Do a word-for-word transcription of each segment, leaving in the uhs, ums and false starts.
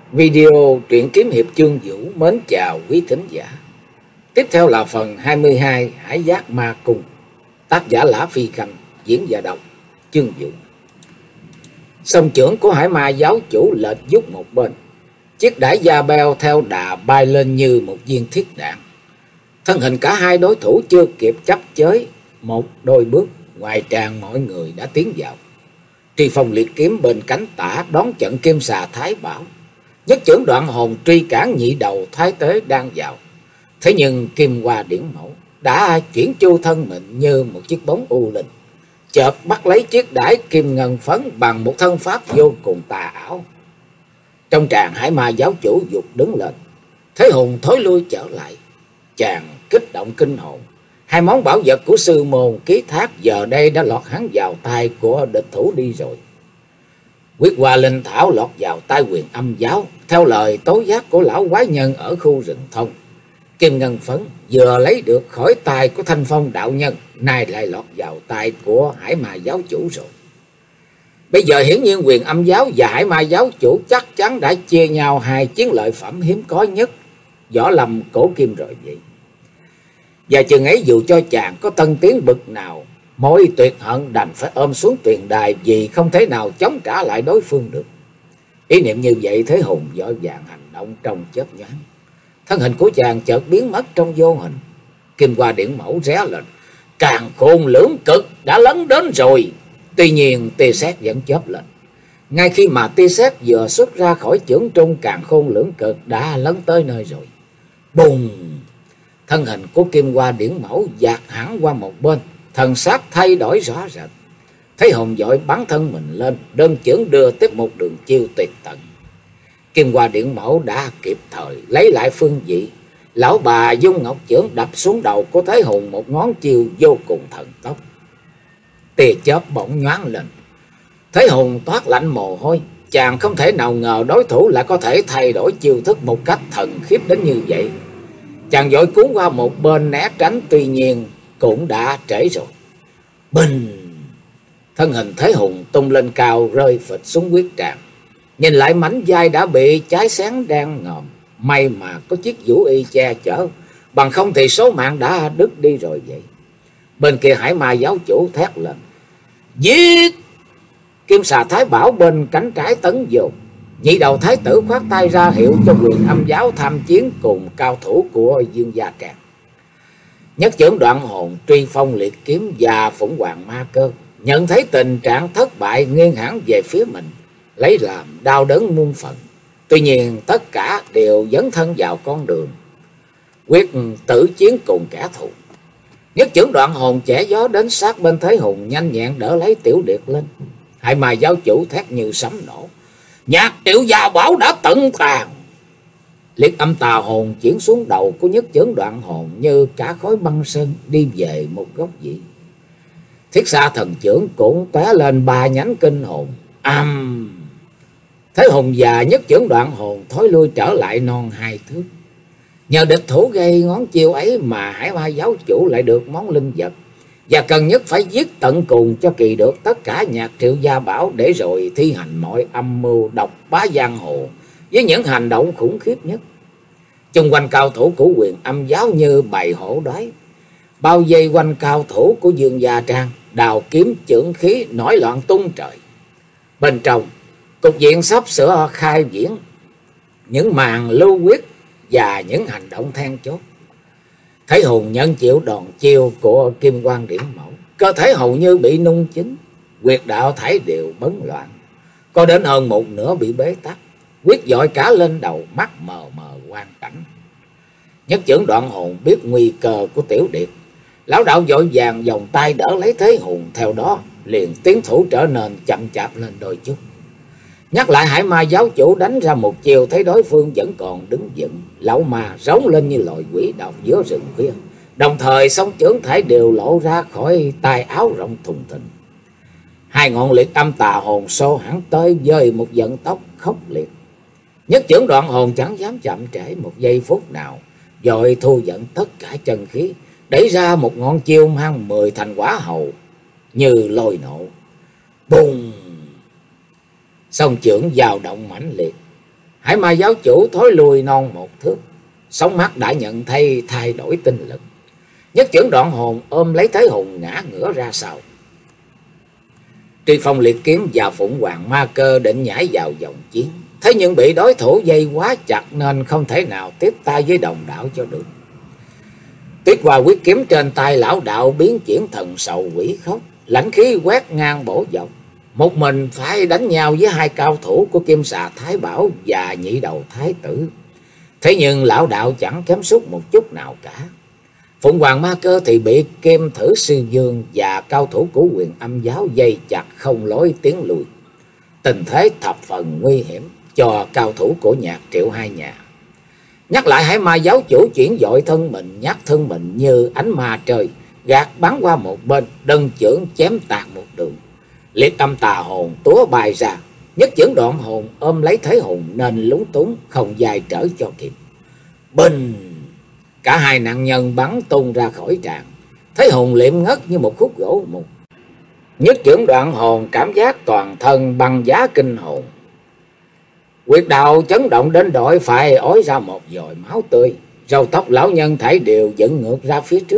Video truyện kiếm hiệp Chương Vũ mến chào quý thính giả. Tiếp theo là phần hai mươi hai Hải Giác Ma Cung. Tác giả Lã Phi Khanh, diễn và đọc Chương Vũ. Song chưởng của Hải Ma giáo chủ lệch dút một bên. Chiếc đải da beo theo đà bay lên như một viên thiết đạn. Thân hình cả hai đối thủ chưa kịp chấp chới một đôi bước, ngoài tràng mọi người đã tiến vào. Truy phong liệt kiếm bên cánh tả đón trận kim xà Thái Bảo. Nhất chưởng đoạn hồn truy cản nhị đầu thái tế đang vào. Thế nhưng kim hoa điển mẫu đã chuyển chu thân mình như một chiếc bóng u linh, chợt bắt lấy chiếc đải kim ngân phấn bằng một thân pháp vô cùng tà ảo. Trong tràng Hải Ma giáo chủ dục đứng lên, Thế Hùng thối lui trở lại. Chàng kích động kinh hồn, hai món bảo vật của sư môn ký thác giờ đây đã lọt hắn vào tay của địch thủ đi rồi. Quyết Hoa Linh Thảo lọt vào tay Huyền Âm giáo theo lời tố giác của lão quái nhân ở khu rừng thông. Kim ngân phấn vừa lấy được khỏi tay của Thanh Phong đạo nhân, nay lại lọt vào tay của Hải Ma giáo chủ rồi. Bây giờ hiển nhiên Huyền Âm giáo và Hải Ma giáo chủ chắc chắn đã chia nhau hai chiến lợi phẩm hiếm có nhất, võ lâm cổ kim rồi vậy. Và chừng ấy dù cho chàng có tân tiến bực nào, mỗi tuyệt hận đành phải ôm xuống tuyền đài, vì không thể nào chống trả lại đối phương được. Ý niệm như vậy, Thế Hùng vội vàng hành động trong chớp nhoáng. Thân hình của chàng chợt biến mất trong vô hình. Kim hoa điển mẫu ré lên, càn khôn lưỡng cực đã lấn đến rồi. Tuy nhiên tia sét vẫn chớp lên. Ngay khi mà tia sét vừa xuất ra khỏi chưởng trung, càn khôn lưỡng cực đã lấn tới nơi rồi. Bùng! Thân hình của kim hoa điển mẫu dạt hẳn qua một bên, thần sắc thay đổi rõ rệt. Thế Hùng vội bắn thân mình lên, đơn chưởng đưa tiếp một đường chiêu tuyệt tận. Kim hoa điển mẫu đã kịp thời lấy lại phương vị. Lão bà dung ngọc chưởng đập xuống đầu của Thế Hùng một ngón chiêu vô cùng thần tốc. Tia chớp bỗng nhoáng lên, Thế Hùng toát lạnh mồ hôi. Chàng không thể nào ngờ đối thủ lại có thể thay đổi chiêu thức một cách thần khiếp đến như vậy. Chàng vội cuốn qua một bên né tránh, tuy nhiên cũng đã trễ rồi. Bình! Thân hình Thế Hùng tung lên cao, rơi phịch xuống quyết tràng. Nhìn lại mảnh vai đã bị cháy xém đen ngòm, may mà có chiếc vũ y che chở, bằng không thì số mạng đã đứt đi rồi vậy. Bên kia Hải Ma giáo chủ thét lên, giết! Kim xà Thái Bảo bên cánh trái tấn vô. Nhị đầu thái tử khoát tay ra hiệu cho Huyền Âm giáo tham chiến cùng cao thủ của Dương Gia Tràng. Nhất chưởng đoạn hồn truy phong liệt kiếm và Phụng Hoàng Ma Cơ nhận thấy tình trạng thất bại, nghiêng hẳn về phía mình, lấy làm đau đớn muôn phần. Tuy nhiên tất cả đều dấn thân vào con đường quyết tử chiến cùng kẻ thù. Nhất chưởng đoạn hồn chẻ gió đến sát bên Thế Hùng, nhanh nhẹn đỡ lấy Tiểu Điệt lên. Hải Ma giáo chủ thét như sấm nổ, nhạc Tiểu Gia Bảo đã tận tàn. Liệt âm tà hồn chuyển xuống đầu của nhất chưởng đoạn hồn như cả khối băng sơn đi về một góc vị. Thiết xa thần chưởng cũng tóe lên ba nhánh kinh hồn. Âm! Um. Thế Hùng và nhất chưởng đoạn hồn thối lui trở lại non hai thước. Nhờ địch thủ gây ngón chiêu ấy mà Hải Ma giáo chủ lại được món linh vật, và cần nhất phải giết tận cùng cho kỳ được tất cả nhạc Triệu Gia Bảo, để rồi thi hành mọi âm mưu độc bá giang hồ với những hành động khủng khiếp nhất. Chung quanh cao thủ của Huyền Âm giáo như bầy hổ đói, bao vây quanh cao thủ của Dương Gia Trang, đào kiếm chưởng khí nổi loạn tung trời. Bên trong cục diện sắp sửa khai diễn những màn lưu quyết và những hành động then chốt. Thế Hùng nhận chịu đòn chiêu của Kim Quang điển mẫu, cơ thể hầu như bị nung chín, huyệt đạo thảy đều bấn loạn, có đến hơn một nửa bị bế tắc. Quyết dội cả lên đầu, mắt mờ mờ quan cảnh. Nhất chưởng đoạn hồn biết nguy cơ của Tiểu Điệt, lão đạo vội vàng vòng tay đỡ lấy Thế Hùng, theo đó liền tiến thủ trở nên chậm chạp lên đôi chút. Nhắc lại Hải Ma giáo chủ đánh ra một chiều, thấy đối phương vẫn còn đứng vững, lão ma rống lên như loài quỷ độc giữa rừng khuya, đồng thời song chưởng thảy đều lộ ra khỏi tay áo rộng thùng thình. Hai ngọn liệt âm tà hồn xô hẳn tới với một vận tốc khốc liệt. Nhất chưởng đoạn hồn chẳng dám chậm trễ một giây phút nào, vội thu dẫn tất cả chân khí, đẩy ra một ngọn chiêu mang mười thành quả hầu như lôi nổ. Bùng! Song chưởng dao động mãnh liệt, Hải Ma giáo chủ thối lùi non một thước, sóng mắt đã nhận thấy thay đổi tinh lực. Nhất chưởng đoạn hồn ôm lấy Thế Hùng ngã ngửa ra sau. Truy Phong liệt kiếm và Phụng Hoàng Ma Cơ định nhảy vào vòng chiến, thế nhưng bị đối thủ dây quá chặt nên không thể nào tiếp tay với đồng đạo cho được. Tuyết Hoa quyết kiếm trên tay lão đạo biến chuyển thần sầu quỷ khóc, lãnh khí quét ngang bổ dọc. Một mình phải đánh nhau với hai cao thủ của Kim Xà Thái Bảo và Nhị Đầu Thái Tử. Thế nhưng lão đạo chẳng kém sút một chút nào cả. Phụng Hoàng Ma Cơ thì bị Kim Thử Sư Dương và cao thủ của Quyền Âm giáo dây chặt không lối tiến lùi. Tình thế thập phần nguy hiểm cho cao thủ của Nhạc Triệu hai nhà. Nhắc lại Hải Ma giáo chủ chuyển dội thân mình, nhắc thân mình như ánh ma trời, gạt bắn qua một bên, đơn chưởng chém tạc một đường. Liệt âm tà hồn túa bay ra, nhất chưởng đoạn hồn ôm lấy Thế Hùng nên lúng túng không dài trở cho kịp. Bình! Cả hai nạn nhân bắn tung ra khỏi tràng. Thế Hùng liệm ngất như một khúc gỗ mục. Nhất chưởng đoạn hồn cảm giác toàn thân băng giá kinh hồn. Huyệt đạo chấn động đến đội phải ói ra một dòi máu tươi. Râu tóc lão nhân thảy đều dựng ngược ra phía trước.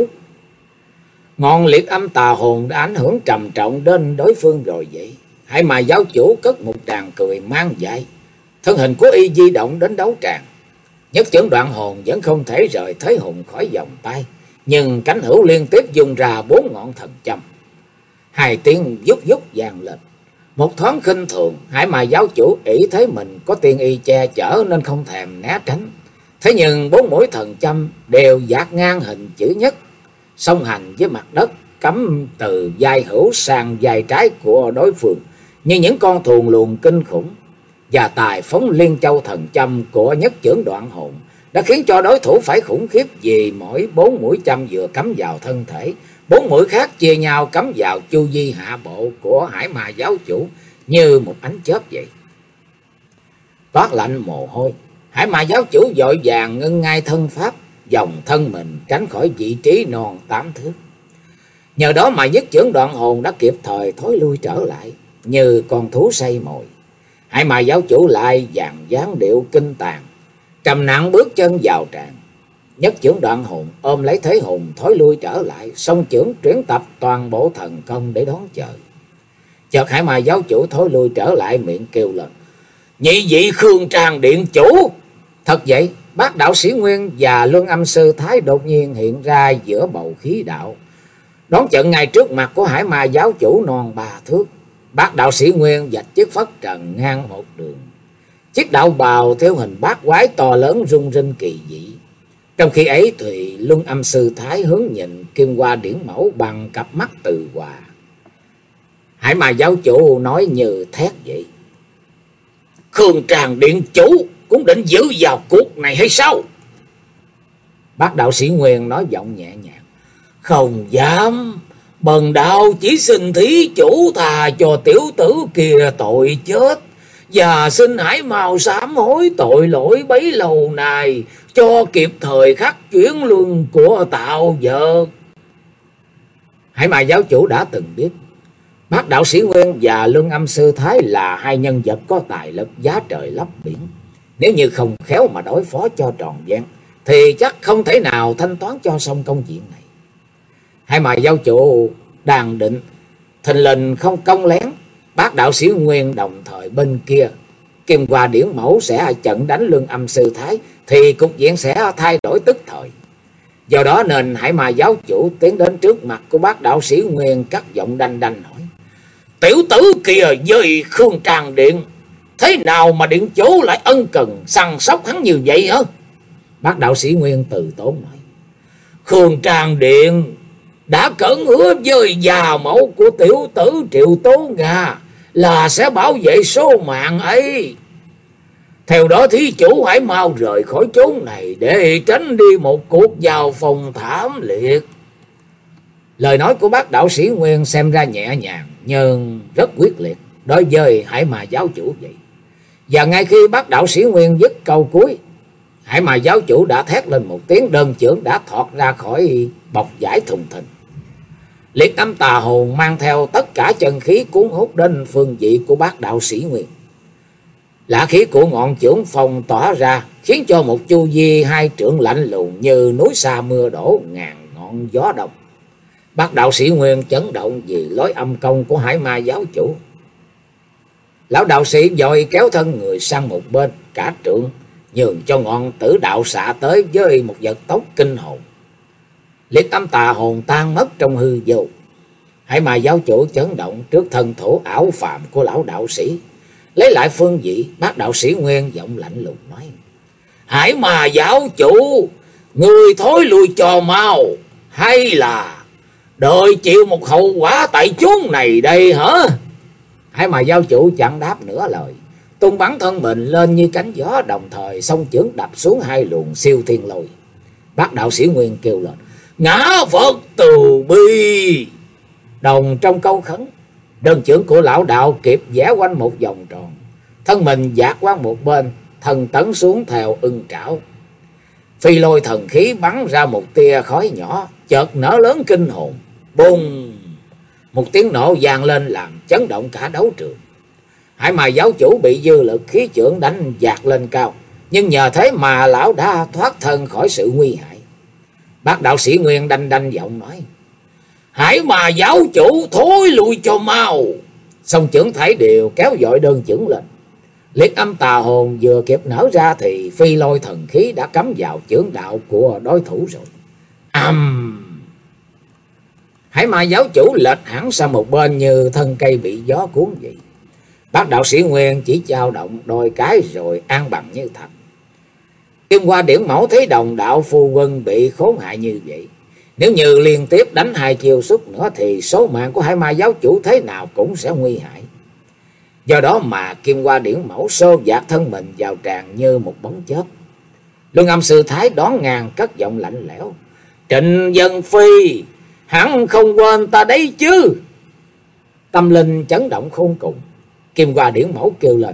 Ngọn liệt âm tà hồn đã ảnh hưởng trầm trọng đến đối phương rồi vậy. Hải Ma giáo chủ cất một tràng cười mang dại. Thân hình của y di động đến đấu tràng. Nhất chưởng đoạn hồn vẫn không thể rời Thế Hùng khỏi vòng tay, nhưng cánh hữu liên tiếp dùng ra bốn ngọn thần châm. Hai tiếng vút vút vang lên. Một thoáng khinh thường, Hải Ma giáo chủ ỷ thấy mình có tiên y che chở nên không thèm né tránh. Thế nhưng bốn mũi thần châm đều dạt ngang hình chữ nhất, song hành với mặt đất, cắm từ vai hữu sang vai trái của đối phương như những con thuồng luồng kinh khủng. Và tài phóng liên châu thần châm của nhất chưởng đoạn hồn đã khiến cho đối thủ phải khủng khiếp, vì mỗi bốn mũi châm vừa cắm vào thân thể, bốn mũi khác chia nhau cắm vào chu vi hạ bộ của Hải Ma giáo chủ như một ánh chớp vậy. Toát lạnh mồ hôi, Hải Ma giáo chủ vội vàng ngưng ngay thân pháp, dòng thân mình tránh khỏi vị trí non tám thước. Nhờ đó mà nhất chưởng đoạn hồn đã kịp thời thối lui trở lại như con thú say mồi. Hải Ma giáo chủ lại dàn dáng điệu kinh tàn, trầm nặng bước chân vào tràng. Nhất chưởng đoạn hồn ôm lấy Thế Hùng thối lui trở lại, song chưởng chuyển tập toàn bộ thần công để đón chờ. Chợt Hải Ma giáo chủ thối lui trở lại, miệng kêu lên: "Nhị vị Khương Trang điện chủ!" Thật vậy, Bát đạo sĩ Nguyên và Luân Âm sư Thái đột nhiên hiện ra giữa bầu khí đạo, đón trận ngay trước mặt của Hải Ma giáo chủ non ba thước. Bát đạo sĩ Nguyên vạch chiếc phất trần ngang một đường, chiếc đạo bào theo hình bát quái to lớn rung rinh kỳ dị. Trong khi ấy thì Luân Âm sư Thái hướng nhìn Kim Hoa điển mẫu bằng cặp mắt từ hòa. Hải Ma giáo chủ nói như thét vậy: "Khương Tràng điện chủ cũng định giữ vào cuộc này hay sao?" Bát đạo sĩ Nguyên nói giọng nhẹ nhàng: "Không dám, bần đạo chỉ xin thí chủ tha cho tiểu tử kia tội chết, và xin hãy mau sám hối tội lỗi bấy lâu này, cho kịp thời khắc chuyển luân của tạo vật." Hải Ma giáo chủ đã từng biết Bát đạo sĩ Nguyên và Luân Âm sư Thái là hai nhân vật có tài lực giá trời lấp biển. Nếu như không khéo mà đối phó cho tròn vẹn thì chắc không thể nào thanh toán cho xong công chuyện này. Hải Ma giáo chủ đang định thình lình không công lén Bát đạo sĩ Nguyên, đồng thời bên kia Kim Hoa điển mẫu sẽ trận đánh Luân Âm sư Thái, thì cục diện sẽ thay đổi tức thời. Do đó nên Hải Ma giáo chủ tiến đến trước mặt của Bát đạo sĩ Nguyên, cất giọng đanh đanh hỏi: "Tiểu tử kia với Khương Tràng điện, thế nào mà điện chủ lại ân cần săn sóc hắn như vậy hả?" Bát đạo sĩ Nguyên từ tốn nói: "Khương Tràng điện đã cẩn hứa với già mẫu của tiểu tử Triệu Tố Nga là sẽ bảo vệ số mạng ấy. Theo đó thí chủ hãy mau rời khỏi chốn này để tránh đi một cuộc giao phong thảm liệt." Lời nói của Bát đạo sĩ Nguyên xem ra nhẹ nhàng nhưng rất quyết liệt đối với Hải Ma giáo chủ vậy. Và ngay khi Bát đạo sĩ Nguyên dứt câu cuối, Hải Ma giáo chủ đã thét lên một tiếng, đơn chưởng đã thọt ra khỏi bọc vải thùng thình. Liệt âm tà hồn mang theo tất cả chân khí cuốn hút đến phương vị của Bát đạo sĩ Nguyên. Lã khí của ngọn chưởng phong tỏa ra, khiến cho một chu vi hai trượng lạnh lùng như núi xa mưa đổ ngàn ngọn gió đông. Bác đạo sĩ Nguyên chấn động vì lối âm công của Hải Ma giáo chủ. Lão đạo sĩ vội kéo thân người sang một bên, cả trượng nhường cho ngọn tử đạo xạ tới với một vật tốc kinh hồn. Liệt âm tà hồn tan mất trong hư vô. Hải Ma giáo chủ chấn động trước thân thủ ảo phàm của lão đạo sĩ. Lấy lại phương vị, bác đạo sĩ Nguyên giọng lạnh lùng nói: Hải Ma giáo chủ, người thối lui cho mau, hay là đợi chịu một hậu quả tại chốn này đây hả? Hải Ma giáo chủ chẳng đáp nửa lời, tung bắn thân mình lên như cánh gió, đồng thời song chưởng đập xuống hai luồng siêu thiên lôi. Bác đạo sĩ Nguyên kêu lên: Ngã Phật từ bi! Đồng trong câu khấn, đơn chưởng của lão đạo kịp vẽ quanh một vòng tròn, thân mình dạt qua một bên, thần tấn xuống theo ưng trảo. Phi lôi thần khí bắn ra một tia khói nhỏ, chợt nở lớn kinh hồn. Bùng! Một tiếng nổ vang lên làm chấn động cả đấu trường. Hải Ma giáo chủ bị dư lực khí chưởng đánh dạt lên cao, nhưng nhờ thế mà lão đã thoát thân khỏi sự nguy hại. Bác đạo sĩ Nguyên đanh đanh giọng nói: Hải Ma giáo chủ thối lui cho mau! Song chưởng thải đều kéo dội đơn chưởng lên. Liệt âm tà hồn vừa kịp nở ra thì phi lôi thần khí đã cắm vào chưởng đạo của đối thủ rồi. Âm! Hải Ma giáo chủ lệch hẳn sang một bên như thân cây bị gió cuốn vậy. Bác đạo sĩ Nguyên chỉ dao động đôi cái rồi an bằng như thật. Kim Hoa Điển Mẫu thấy đồng đạo phu quân bị khốn hại như vậy, nếu như liên tiếp đánh hai chiêu suốt nữa thì số mạng của Hải Ma giáo chủ thế nào cũng sẽ nguy hại. Do đó mà Kim Hoa Điển Mẫu xô dạt thân mình vào tràn như một bóng chớp. Luân Âm Sư Thái đón ngang cất giọng lạnh lẽo: Trịnh Dân Phi, hắn không quên ta đấy chứ? Tâm linh chấn động khôn cùng. Kim Hoa Điển Mẫu kêu lên: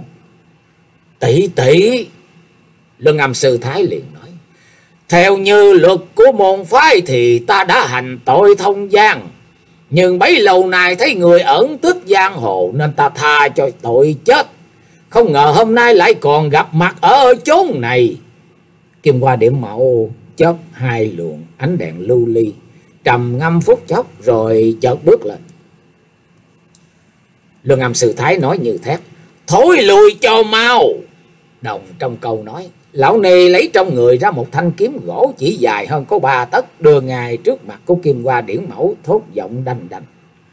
Tỷ tỷ! Luân Âm Sư Thái liền nói: Theo như luật của môn phái thì ta đã hành tội thông gian, nhưng bấy lâu nay thấy người ẩn tích giang hồ nên ta tha cho tội chết. Không ngờ hôm nay lại còn gặp mặt ở chốn này. Kim Hoa Điển Mẫu chớp hai luồng ánh đèn lưu ly, trầm ngâm phút chốc rồi chợt bước lên. Luân Âm Sư Thái nói như thét: Thối lui cho mau! Đồng trong câu nói, lão nê lấy trong người ra một thanh kiếm gỗ chỉ dài hơn có ba tấc, đưa ngay trước mặt của Kim Hoa Điển Mẫu, thốt giọng đanh đanh: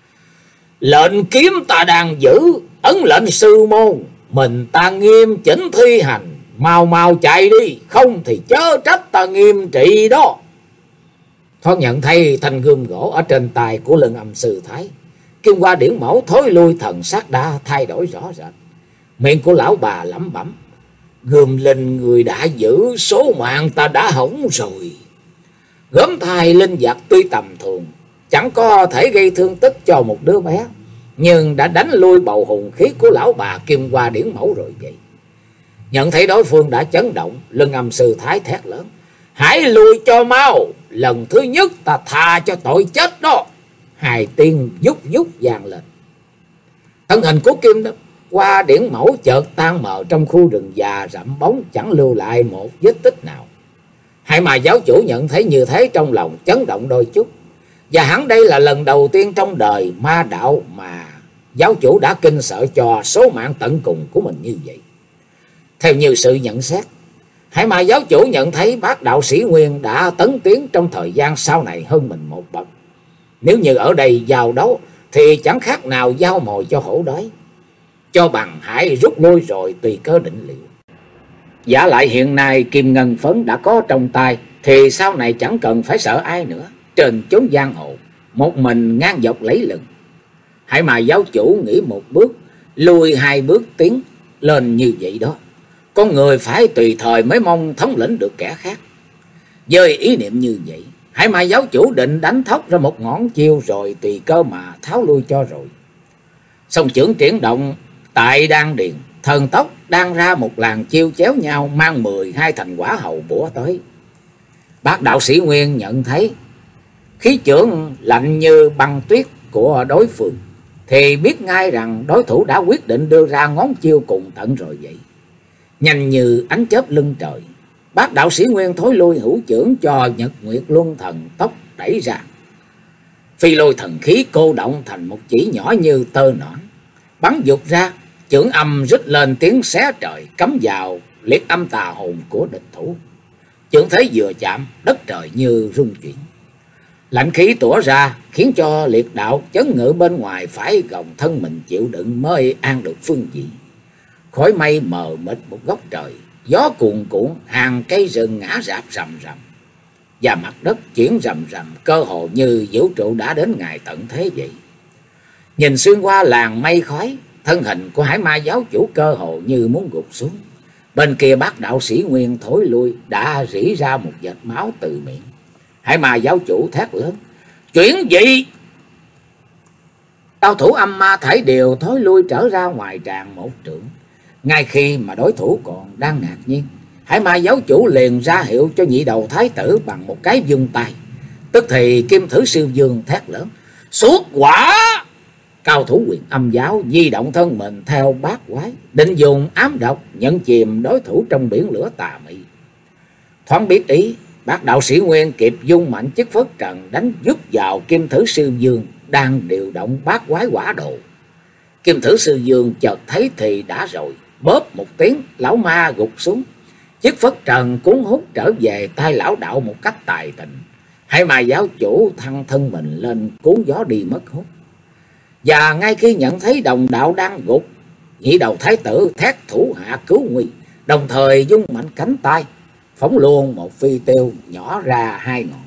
Lệnh kiếm ta đang giữ, ấn lệnh sư môn, mình ta nghiêm chỉnh thi hành, mau mau chạy đi, không thì chớ trách ta nghiêm trị đó. Thoát nhận thấy thanh gươm gỗ ở trên tay của Luân Âm Sư Thái, Kim Hoa Điển Mẫu thối lui, thần sắc đã thay đổi rõ rệt. Miệng của lão bà lẩm bẩm: Gươm linh người đã giữ, số mạng ta đã hỏng rồi. Gớm thai linh vật tuy tầm thường, chẳng có thể gây thương tích cho một đứa bé, nhưng đã đánh lui bầu hùng khí của lão bà Kim Hoa Điển Mẫu rồi vậy. Nhận thấy đối phương đã chấn động, Luân Âm Sư Thái thét lớn: Hãy lui cho mau, lần thứ nhất ta tha cho tội chết đó. Hai tiếng vút vút vang lên. Thân hình của Kim Hoa Điển Mẫu chợt tan mờ trong khu rừng già rậm bóng, chẳng lưu lại một vết tích nào. Hải Ma giáo chủ nhận thấy như thế trong lòng chấn động đôi chút, và hẳn đây là lần đầu tiên trong đời ma đạo mà giáo chủ đã kinh sợ cho số mạng tận cùng của mình như vậy. Theo như sự nhận xét, Hải Ma giáo chủ nhận thấy bác đạo sĩ Nguyên đã tấn tiến trong thời gian sau này hơn mình một bậc. Nếu như ở đây giao đấu thì chẳng khác nào giao mồi cho hổ đói. Cho bằng hãy rút lui rồi tùy cơ định liệu. Giả lại hiện nay kim ngân phấn đã có trong tay thì sau này chẳng cần phải sợ ai nữa. Trên chốn giang hồ, một mình ngang dọc lấy lừng. Hải Ma giáo chủ nghĩ một bước, lùi hai bước tiến lên như vậy đó. Con người phải tùy thời mới mong thống lĩnh được kẻ khác. Với ý niệm như vậy, Hải Ma giáo chủ định đánh thóc ra một ngón chiêu rồi tùy cơ mà tháo lui cho rồi. Song chưởng triển động tại đan điền, thần tốc đang ra một làn chiêu chéo nhau, mang mười hai thành quả hầu bủa tới. Bác đạo sĩ Nguyên nhận thấy khí chưởng lạnh như băng tuyết của đối phương thì biết ngay rằng đối thủ đã quyết định đưa ra ngón chiêu cùng tận rồi vậy. Nhanh như ánh chớp lưng trời, bác đạo sĩ Nguyên thối lui hữu chưởng cho Nhật Nguyệt Luân Thần tốc đẩy ra. Phi lôi thần khí cô động thành một chỉ nhỏ như tơ nõn, bắn dục ra, chưởng âm rít lên tiếng xé trời, cắm vào liệt âm tà hồn của địch thủ. Chưởng thế vừa chạm, đất trời như rung chuyển. Lạnh khí tỏa ra khiến cho liệt đạo chấn ngự bên ngoài phải gồng thân mình chịu đựng mới an được phương vị. Khói mây mờ mịt một góc trời, gió cuồn cuộn, hàng cây rừng ngã rạp rầm rầm, và mặt đất chuyển rầm rầm, cơ hồ như vũ trụ đã đến ngày tận thế vậy. Nhìn xuyên qua làn mây khói, thân hình của Hải Ma giáo chủ cơ hồ như muốn gục xuống. Bên kia bác đạo sĩ Nguyên thối lui, đã rỉ ra một vệt máu từ miệng. Hải Ma giáo chủ thét lớn: "Chuyện gì?" Cao thủ âm ma thảy đều thối lui trở ra ngoài tràng một trượng. Ngay khi mà đối thủ còn đang ngạc nhiên, Hải Ma giáo chủ liền ra hiệu cho nhị đầu thái tử bằng một cái vung tay. Tức thì Kim Thử Sư Dương thét lớn: "Xuất quả!" Cao thủ Huyền Âm giáo di động thân mình theo bát quái, định dùng ám độc nhận chìm đối thủ trong biển lửa tà mị. Thoáng biết ý, bác đạo sĩ Nguyên kịp dung mạnh chức phất trần đánh dứt vào Kim Thử Sư Dương đang điều động bát quái quả đồ. Kim Thử Sư Dương chợt thấy thì đã rồi, bóp một tiếng, lão ma gục xuống. Chiếc phất trần cuốn hút trở về tay lão đạo một cách tài tình. Hải Ma giáo chủ thăng thân mình lên cuốn gió đi mất hút. Và ngay khi nhận thấy đồng đạo đang gục, nhị đầu thái tử thét thủ hạ cứu nguy, đồng thời dung mạnh cánh tay, phóng luôn một phi tiêu nhỏ ra hai ngọn.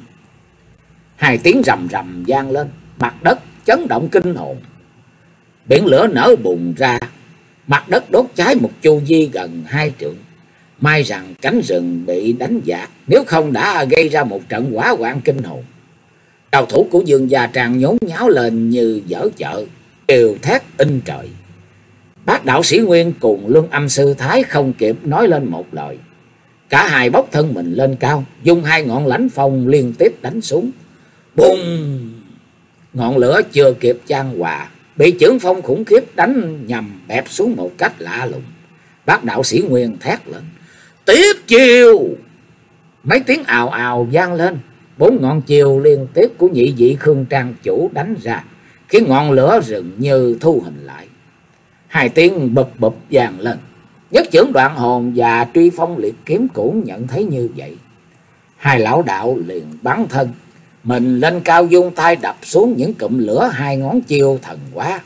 Hai tiếng rầm rầm vang lên, mặt đất chấn động kinh hồn. Biển lửa nở bùng ra, mặt đất đốt cháy một chu vi gần hai trượng. May rằng cánh rừng bị đánh dạt, nếu không đã gây ra một trận hỏa hoạn kinh hồn. Cao thủ của Dương Gia Trang nhốn nháo lên như dở chợ, đều thét in trời. Bác đạo sĩ Nguyên cùng Luân Âm sư Thái không kịp nói lên một lời. Cả hai bốc thân mình lên cao, dùng hai ngọn lãnh phong liên tiếp đánh xuống. Bùng! Ngọn lửa chưa kịp chan hòa, bị chưởng phong khủng khiếp đánh nhằm bẹp xuống một cách lạ lùng. Bác đạo sĩ Nguyên thét lên: "Tiếp chiêu!" Mấy tiếng ào ào vang lên, bốn ngọn chiều liên tiếp của nhị vị Khương Trang chủ đánh ra, khiến ngọn lửa rừng như thu hình lại. Hai tiếng bụp bụp vang lên, nhất chưởng đoạn hồn và truy phong liệt kiếm cũng nhận thấy như vậy. Hai lão đạo liền bắn thân mình lên cao, dung tay đập xuống những cụm lửa hai ngón chiêu thần hóa.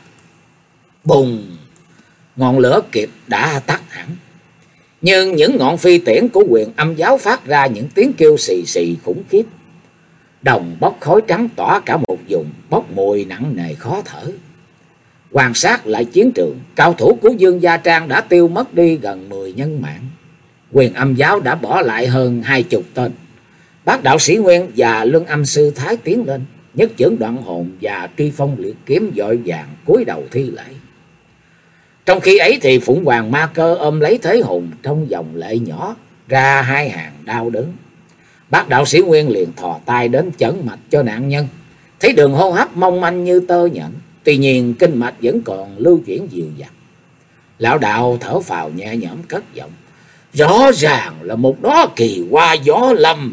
Bùng! Ngọn lửa kịp đã tắt hẳn, nhưng những ngọn phi tiễn của Huyền Âm giáo phát ra những tiếng kêu xì xì khủng khiếp. Đồng bốc khói trắng tỏa cả một vùng, bốc mùi nặng nề khó thở. Quan sát lại chiến trường, cao thủ của Dương Gia Trang đã tiêu mất đi gần mười nhân mạng. Huyền Âm giáo đã bỏ lại hơn hai chục tên. Bác đạo sĩ Nguyên và Luân Âm sư Thái tiến lên, nhất chưởng đoạn hồn và truy phong liệt kiếm vội vàng cúi đầu thi lễ. Trong khi ấy thì Phụng Hoàng Ma Cơ ôm lấy Thế Hùng trong dòng lệ nhỏ ra hai hàng đau đớn. Bác đạo sĩ Nguyên liền thò tay đến chẩn mạch cho nạn nhân, thấy đường hô hấp mong manh như tơ nhện, tuy nhiên kinh mạch vẫn còn lưu chuyển dịu dặt. Lão đạo thở phào nhẹ nhõm cất giọng: "Rõ ràng là một đó kỳ hoa gió lâm.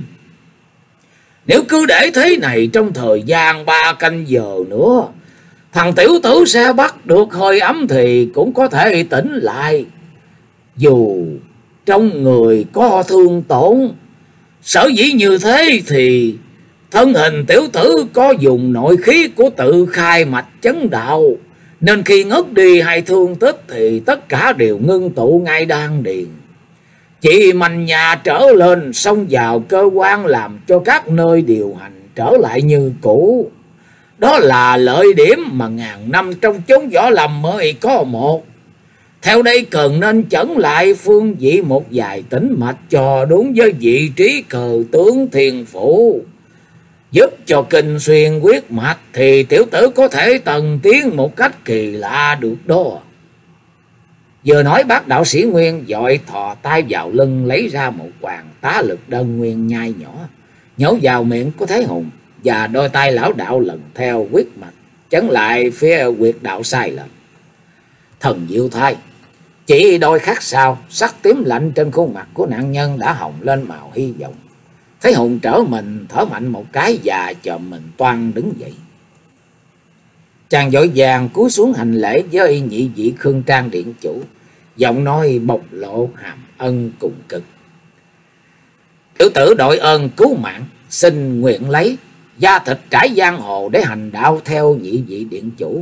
Nếu cứ để thế này trong thời gian ba canh giờ nữa, thằng tiểu tử sẽ bắt được hơi ấm thì cũng có thể tỉnh lại. Dù trong người có thương tổn, sở dĩ như thế thì thân hình tiểu tử có dùng nội khí của tự khai mạch chấn đạo, nên khi ngất đi hay thương tích thì tất cả đều ngưng tụ ngay đan điền. Chỉ mạnh nhà trở lên, xông vào cơ quan làm cho các nơi điều hành trở lại như cũ. Đó là lợi điểm mà ngàn năm trong chốn võ lâm mới có một. Theo đây cần nên chẩn lại phương vị một vài tĩnh mạch cho đúng với vị trí cờ tướng thiền phủ, giúp cho kinh xuyên quyết mạch thì tiểu tử có thể tần tiến một cách kỳ lạ được đó." Vừa nói bác đạo sĩ Nguyên vội thò tay vào lưng lấy ra một hoàng tá lực đơn nguyên nhai nhỏ, nhổ vào miệng của Thế Hùng, và đôi tay lão đạo lần theo quyết mạch chấn lại phía huyệt đạo sai lệch. "Thần diệu thai, Chỉ đôi khắc sau, sắc tím lạnh trên khuôn mặt của nạn nhân đã hồng lên màu hy vọng. Thấy Hùng trở mình, thở mạnh một cái và chồm mình toan đứng dậy. Chàng vội vàng cúi xuống hành lễ với nhị vị Khương Trang điện chủ, giọng nói bộc lộ hàm ân cùng cực. Tiểu tử đội ơn cứu mạng, xin nguyện lấy da thịt trải giang hồ để hành đạo theo nhị vị điện chủ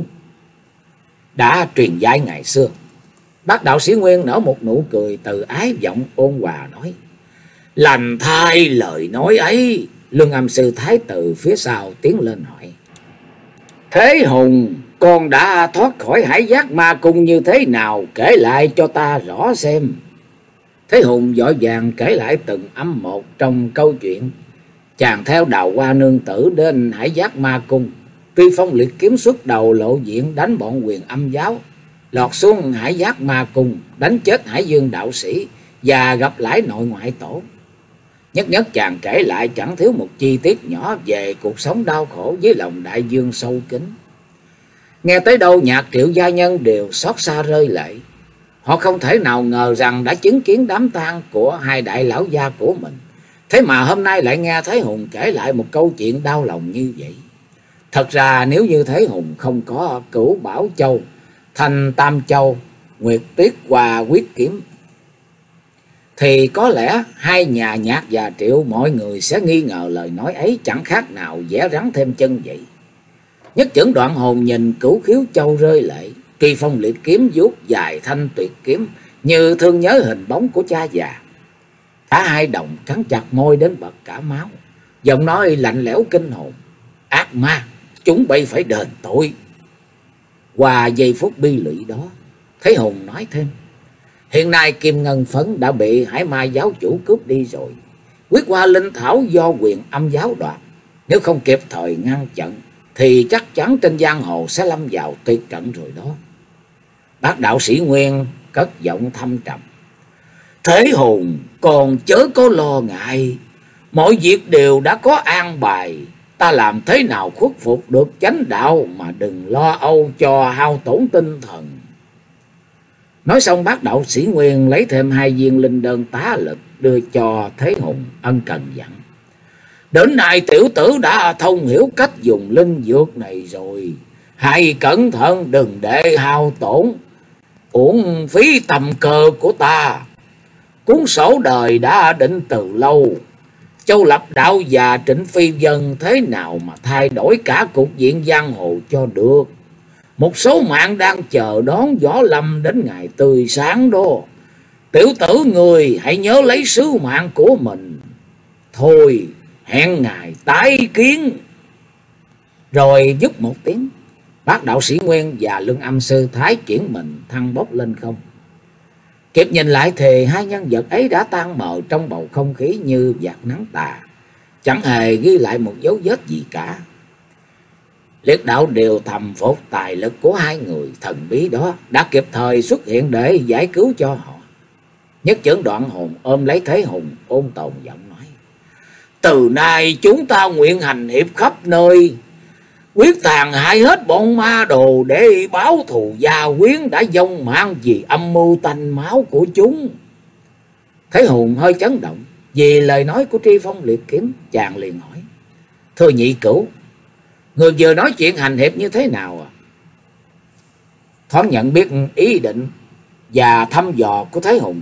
đã truyền dạy ngày xưa. Bác đạo sĩ Nguyên nở một nụ cười từ ái, giọng ôn hòa nói: lành thay lời nói ấy. Luân Âm sư thái tử phía sau tiến lên hỏi: Thế Hùng, con đã thoát khỏi Hải Giác Ma Cung như thế nào, kể lại cho ta rõ xem. Thế Hùng vội vàng kể lại từng âm một trong câu chuyện. Chàng theo Đào Hoa nương tử đến Hải Giác Ma Cung, Truy Phong liệt kiếm xuất đầu lộ diện đánh bọn Huyền Âm giáo, lọt xuống Hải Giác Ma Cung đánh chết Hải Dương đạo sĩ và gặp lại nội ngoại tổ. Nhất nhất chàng kể lại chẳng thiếu một chi tiết nhỏ về cuộc sống đau khổ với lòng đại dương sâu kín. Nghe tới đâu Nhạc Triệu gia nhân đều xót xa rơi lệ. Họ không thể nào ngờ rằng đã chứng kiến đám tang của hai đại lão gia của mình, thế mà hôm nay lại nghe Thế Hùng kể lại một câu chuyện đau lòng như vậy. Thật ra nếu như Thế Hùng không có Cửu Bảo Châu, Thanh Tam Châu, Nguyệt Tuyết và Quyết Kiếm, thì có lẽ hai nhà Nhạc và Triệu mọi người sẽ nghi ngờ lời nói ấy chẳng khác nào vẽ rắn thêm chân vậy. Nhất Chưởng Đoạn Hồn nhìn Cửu Khiếu Châu rơi lệ, Truy Phong liệt kiếm vuốt dài thanh tuyệt kiếm như thương nhớ hình bóng của cha già. Cả hai đồng cắn chặt môi đến bật cả máu, giọng nói lạnh lẽo kinh hồn: ác ma, chúng bay phải đền tội. Qua giây phút bi lụy đó, Thế Hùng nói thêm: hiện nay Kim Ngân Phấn đã bị Hải Ma giáo chủ cướp đi rồi. Quyết Hoa Linh Thảo do Huyền Âm giáo đoạt. Nếu không kịp thời ngăn chặn thì chắc chắn trên giang hồ sẽ lâm vào tuyệt trận rồi đó. Bác đạo sĩ Nguyên cất giọng thâm trầm: Thế Hùng, còn chớ có lo ngại. Mọi việc đều đã có an bài. Ta làm thế nào khuất phục được chánh đạo mà đừng lo âu cho hao tổn tinh thần. Nói xong bác đạo sĩ Nguyên lấy thêm hai viên linh đơn tá lực đưa cho Thế Hùng, ân cần dặn: đến nay tiểu tử đã thông hiểu cách dùng linh dược này rồi. Hãy cẩn thận đừng để hao tổn, uổng phí tầm cơ của ta. Cuốn sổ đời đã định từ lâu. Châu Lập Đạo và Trịnh Phi Vân thế nào mà thay đổi cả cục diện giang hồ cho được. Một số mạng đang chờ đón Võ Lâm đến ngày tươi sáng đó. Tiểu tử người hãy nhớ lấy sứ mạng của mình. Thôi, hẹn ngày tái kiến. Rồi dứt một tiếng, bác đạo sĩ Nguyên và Luân Âm sư thái chuyển mình thăng bốc lên không. Kịp nhìn lại thì hai nhân vật ấy đã tan mờ trong bầu không khí như vạt nắng tà, chẳng hề ghi lại một dấu vết gì cả. Liệt đạo đều thầm phục tài lực của hai người thần bí đó đã kịp thời xuất hiện để giải cứu cho họ. Nhất Chưởng Đoạn Hồn ôm lấy Thế Hùng, ôn tồn giọng nói: từ nay chúng ta nguyện hành hiệp khắp nơi, quyết tàn hại hết bọn ma đồ để báo thù gia quyến đã vong mạng vì âm mưu tanh máu của chúng. Thế Hùng hơi chấn động vì lời nói của Truy Phong liệt kiếm, chàng liền hỏi: thưa nhị cửu, người vừa nói chuyện hành hiệp như thế nào à? Thoáng nhận biết ý định và thăm dò của Thế Hùng,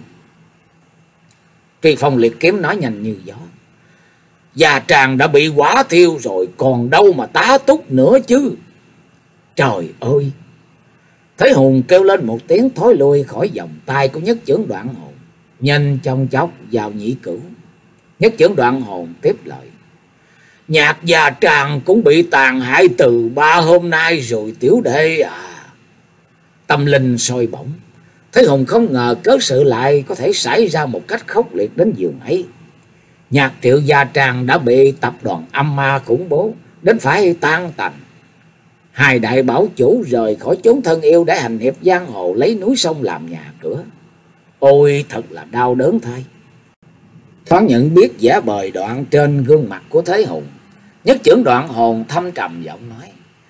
Truy Phong liệt kiếm nói nhanh như gió: Gia Tràng đã bị hỏa thiêu rồi, còn đâu mà tá túc nữa chứ. Trời ơi! Thế Hùng kêu lên một tiếng thối lui khỏi vòng tay của Nhất Chưởng Đoạn Hồn, nhanh chóng chốc vào nhị cửu. Nhất Chưởng Đoạn Hồn tiếp lời: Nhạc Gia Tràng cũng bị tàn hại từ ba hôm nay rồi tiểu đệ à. Tâm linh sôi bỏng, Thế Hùng không ngờ cớ sự lại có thể xảy ra một cách khốc liệt đến giường ấy. Nhạc Triệu Gia Trang đã bị tập đoàn âm ma khủng bố đến phải tan tành. Hai đại bảo chủ rời khỏi chốn thân yêu để hành hiệp giang hồ, lấy núi sông làm nhà cửa. Ôi thật là đau đớn thay. Thoáng nhận biết vẻ bời đoạn trên gương mặt của Thế Hùng, Nhất Chưởng Đoạn Hồn thâm trầm giọng nói: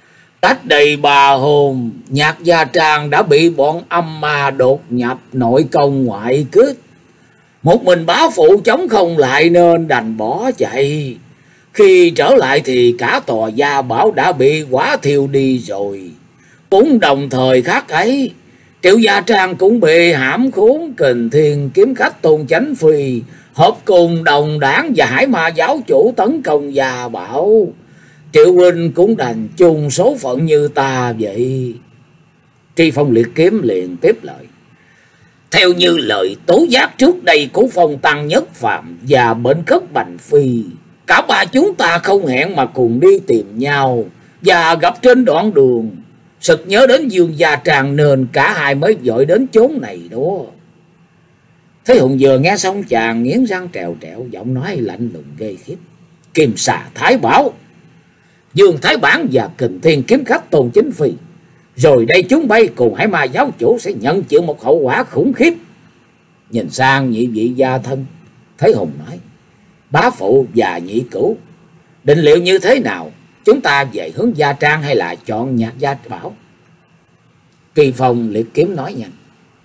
Cách đây ba hôm, Nhạc Gia Trang đã bị bọn âm ma đột nhập nội công ngoại kích. Một mình bá phụ chống không lại nên đành bỏ chạy. Khi trở lại thì cả tòa gia bảo đã bị hỏa thiêu đi rồi. Cũng đồng thời khác ấy, Triệu Gia Trang cũng bị hãm khốn Kình Thiên kiếm khách Tôn Chánh Phi hợp cùng đồng đảng và Hải Ma giáo chủ tấn công gia bảo. Triệu huynh cũng đành chung số phận như ta vậy. Tri Phong liệt kiếm liền tiếp lời. Theo như lời tố giác trước đây của Phong Tăng Nhất Phàm và Bệnh Cất Bành Phi, cả ba chúng ta không hẹn mà cùng đi tìm nhau và gặp trên đoạn đường. Sực nhớ đến Dương Gia Trang nên cả hai mới vội đến chốn này đó. Thế Hùng vừa nghe xong chàng nghiến răng trèo trẹo, giọng nói lạnh lùng ghê khiếp. Kim xà Thái Bảo, Dương Thái Bản và Kình Thiên kiếm khách Tôn Chính Phi, rồi đây chúng bay cùng Hải Ma giáo chủ sẽ nhận chịu một hậu quả khủng khiếp. Nhìn sang nhị vị gia thân, Thế Hùng nói. Bá phụ và nhị cửu, định liệu như thế nào? Chúng ta về hướng Gia Trang hay là chọn Nhạc Gia Bảo? Kỳ Phong liệt kiếm nói nhanh.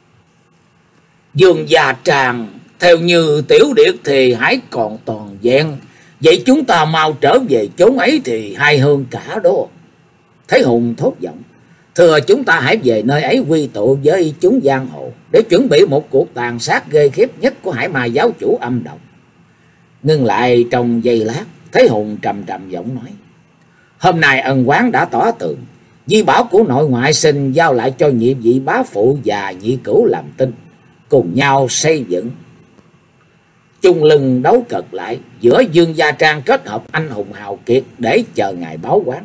Dương Gia Trang, theo như Tiểu Điệt thì hãy còn toàn vẹn. Vậy chúng ta mau trở về chốn ấy thì hay hơn cả đó. Thế Hùng thốt giọng. Thưa chúng ta hãy về nơi ấy quy tụ với chúng giang hồ, để chuẩn bị một cuộc tàn sát ghê khiếp nhất của Hải Ma giáo chủ âm độc. Ngưng lại trong giây lát, Thế Hùng trầm trầm giọng nói. Hôm nay ân oán đã tỏ tường, di bảo của nội ngoại xin giao lại cho nhị vị bá phụ và nhị cửu làm tinh, cùng nhau xây dựng chung lưng đấu cật lại giữa Dương Gia Trang kết hợp anh hùng hào kiệt để chờ ngày báo quán.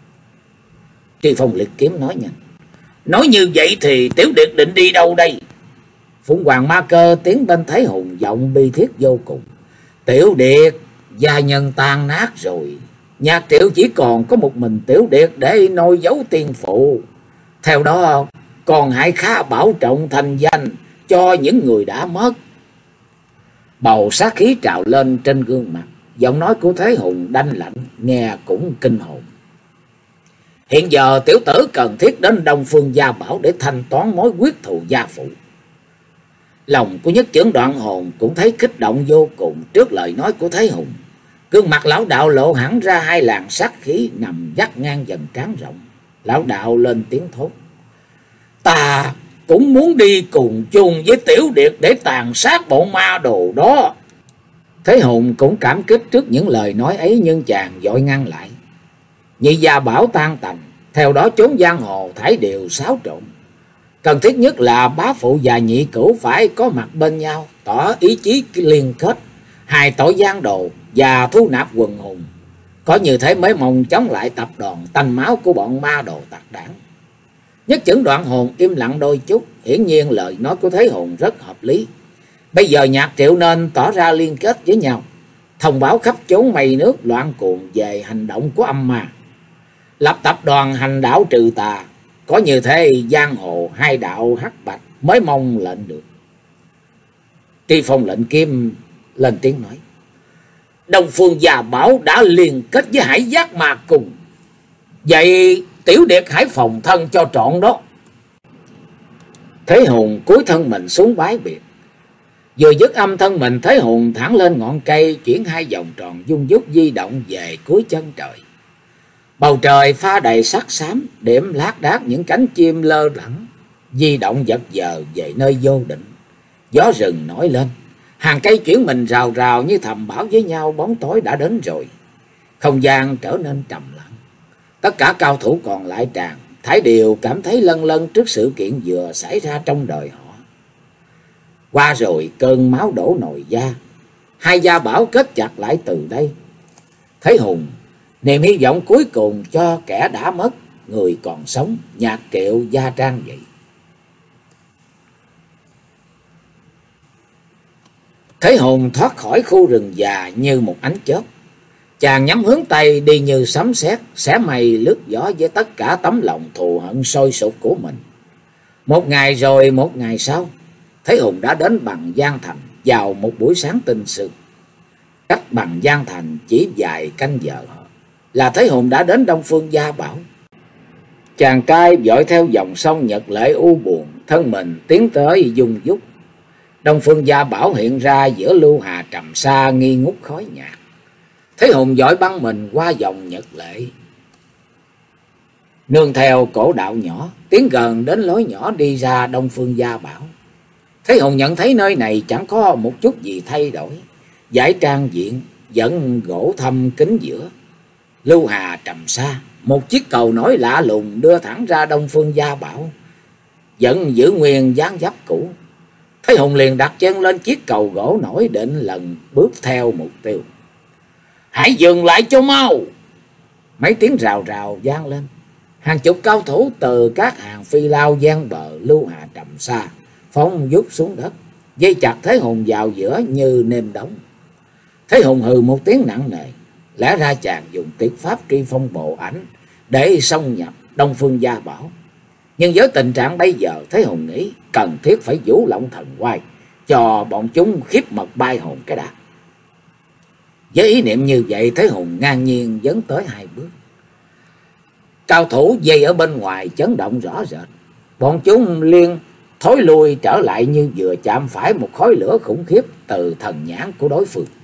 Tri Phong liệt kiếm nói nhanh. Nói như vậy thì Tiểu Điệt định đi đâu đây? Phụng Hoàng Ma Cơ tiến bên Thế Hùng, giọng bi thiết vô cùng. Tiểu Điệt gia nhân tan nát rồi. Nhạc Triệu chỉ còn có một mình Tiểu Điệt để nôi dấu tiên phụ. Theo đó còn hãy khá bảo trọng thành danh cho những người đã mất. Bầu sát khí trào lên trên gương mặt, giọng nói của Thế Hùng đanh lạnh, nghe cũng kinh hồn. Hiện giờ tiểu tử cần thiết đến Đông Phương Gia Bảo để thanh toán mối quyết thù gia phụ. Lòng của Nhất Chưởng Đoạn Hồn cũng thấy kích động vô cùng trước lời nói của Thế Hùng. Gương mặt lão đạo lộ hẳn ra hai làn sát khí nằm dắt ngang dần trán rộng. Lão đạo lên tiếng thốt. Ta cũng muốn đi cùng chung với Tiểu Điệt để tàn sát bọn ma đồ đó. Thế Hùng cũng cảm kích trước những lời nói ấy, nhưng chàng vội ngăn lại. Nhị Gia Bảo tan tành, theo đó chốn giang hồ thải đều xáo trộn. Cần thiết nhất là bá phụ và nhị cửu phải có mặt bên nhau, tỏ ý chí liên kết, hài tội gian đồ và thu nạp quần hùng. Có như thế mới mong chống lại tập đoàn tanh máu của bọn ma đồ tặc đảng. Nhất Chưởng Đoạn Hồn im lặng đôi chút, hiển nhiên lời nói của Thế Hùng rất hợp lý. Bây giờ Nhạc Triệu nên tỏ ra liên kết với nhau, thông báo khắp chốn mây nước loạn cuồng về hành động của âm ma, lập tập đoàn hành đạo trừ tà. Có như thế giang hồ hai đạo hắc bạch mới mong lệnh được. Tri Phong lệnh kim lên tiếng nói. Đông Phương Gia Bảo đã liên kết với Hải Giác Ma cùng. Vậy Tiểu Điệt hãy phòng thân cho trọn đó. Thế Hùng cúi thân mình xuống bái biệt. Vừa dứt âm thân mình, Thế Hùng thẳng lên ngọn cây, chuyển hai vòng tròn dung dút di động về cuối chân trời. Bầu trời pha đầy sắc xám, điểm lác đác những cánh chim lơ lửng, di động vật vờ về nơi vô định. Gió rừng nổi lên, hàng cây chuyển mình rào rào như thầm bảo với nhau bóng tối đã đến rồi. Không gian trở nên trầm lặng. Tất cả cao thủ còn lại tràng thải đều cảm thấy lân lân trước sự kiện vừa xảy ra trong đời họ. Qua rồi cơn máu đổ nồi da, hai gia bảo kết chặt lại từ đây. Thế Hùng niềm hy vọng cuối cùng cho kẻ đã mất, người còn sống, Nhạc Triệu, Gia Trang vậy. Thế Hùng thoát khỏi khu rừng già như một ánh chớp. Chàng nhắm hướng Tây đi như sấm sét, xẻ mây lướt gió với tất cả tấm lòng thù hận sôi sục của mình. Một ngày rồi một ngày sau, Thế Hùng đã đến Bằng Giang Thành vào một buổi sáng tinh sương. Cách Bằng Giang Thành chỉ vài canh giờ là Thế Hùng đã đến Đông Phương Gia Bảo. chàng trai dội theo dòng sông Nhật Lệ u buồn, thân mình tiến tới dung dúc. Đông Phương Gia Bảo hiện ra giữa lưu hà trầm xa nghi ngút khói nhạt. Thế Hùng dội băng mình qua dòng Nhật Lệ, nương theo cổ đạo nhỏ, tiến gần đến lối nhỏ đi ra Đông Phương Gia Bảo. Thế Hùng nhận thấy nơi này chẳng có một chút gì thay đổi. Giải trang diện vẫn gỗ thâm kính giữa, lưu hà trầm xa. Một chiếc cầu nối lạ lùng đưa thẳng ra Đông Phương Gia Bảo, vẫn giữ nguyên dáng dấp cũ. Thế Hùng liền đặt chân lên chiếc cầu gỗ nổi, định lần bước theo mục tiêu. Hãy dừng lại cho mau! Mấy tiếng rào rào vang lên. Hàng chục cao thủ từ các hàng phi lao gian bờ lưu hà trầm xa phóng vút xuống đất, dây chặt Thế Hùng vào giữa như nêm đóng. Thế Hùng hừ một tiếng nặng nề. Lẽ ra chàng dùng tuyệt pháp truy phong bộ ảnh để xông nhập Đông Phương Gia Bảo, nhưng với tình trạng bây giờ, Thế Hùng nghĩ cần thiết phải vũ lộng thần quay cho bọn chúng khiếp mật bay hồn cái đã. Với ý niệm như vậy, Thế Hùng ngang nhiên dấn tới hai bước. Cao thủ dây ở bên ngoài chấn động rõ rệt, bọn chúng liên thối lui trở lại như vừa chạm phải một khói lửa khủng khiếp từ thần nhãn của đối phương.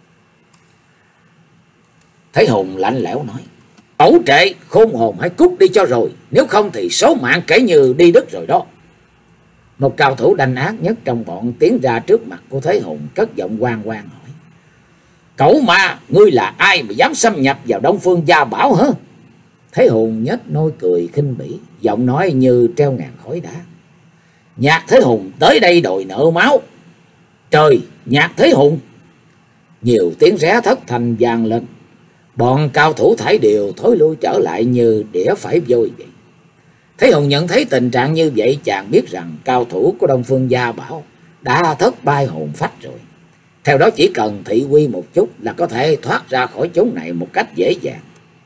Thế Hùng lạnh lẽo nói: Ẩu trệ, khôn hồn, hãy cút đi cho rồi, nếu không thì số mạng kể như đi đứt rồi đó. Một cao thủ đanh ác nhất trong bọn tiến ra trước mặt của Thế Hùng, cất giọng oan oan hỏi: Cẩu ma, ngươi là ai mà dám xâm nhập vào Đông Phương Gia Bảo hả? Thế Hùng nhếch môi cười khinh bỉ, giọng nói như treo ngàn khói đá: Nhạc Thế Hùng tới đây đòi nợ máu. Trời, Nhạc Thế Hùng! Nhiều tiếng ré thất thanh vang lên. Bọn cao thủ thải đều thối lui trở lại như đĩa phải vôi vậy. Thế Hùng nhận thấy tình trạng như vậy, chàng biết rằng cao thủ của Đông Phương Gia Bảo đã thất bay hồn phách rồi. Theo đó chỉ cần thị uy một chút là có thể thoát ra khỏi chốn này một cách dễ dàng.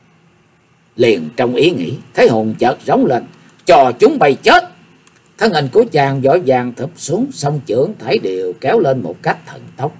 Liền trong ý nghĩ, Thế Hùng chợt rống lên: Cho chúng bay chết! Thân hình của chàng vội vàng thụp xuống, song chưởng thải đều kéo lên một cách thần tốc.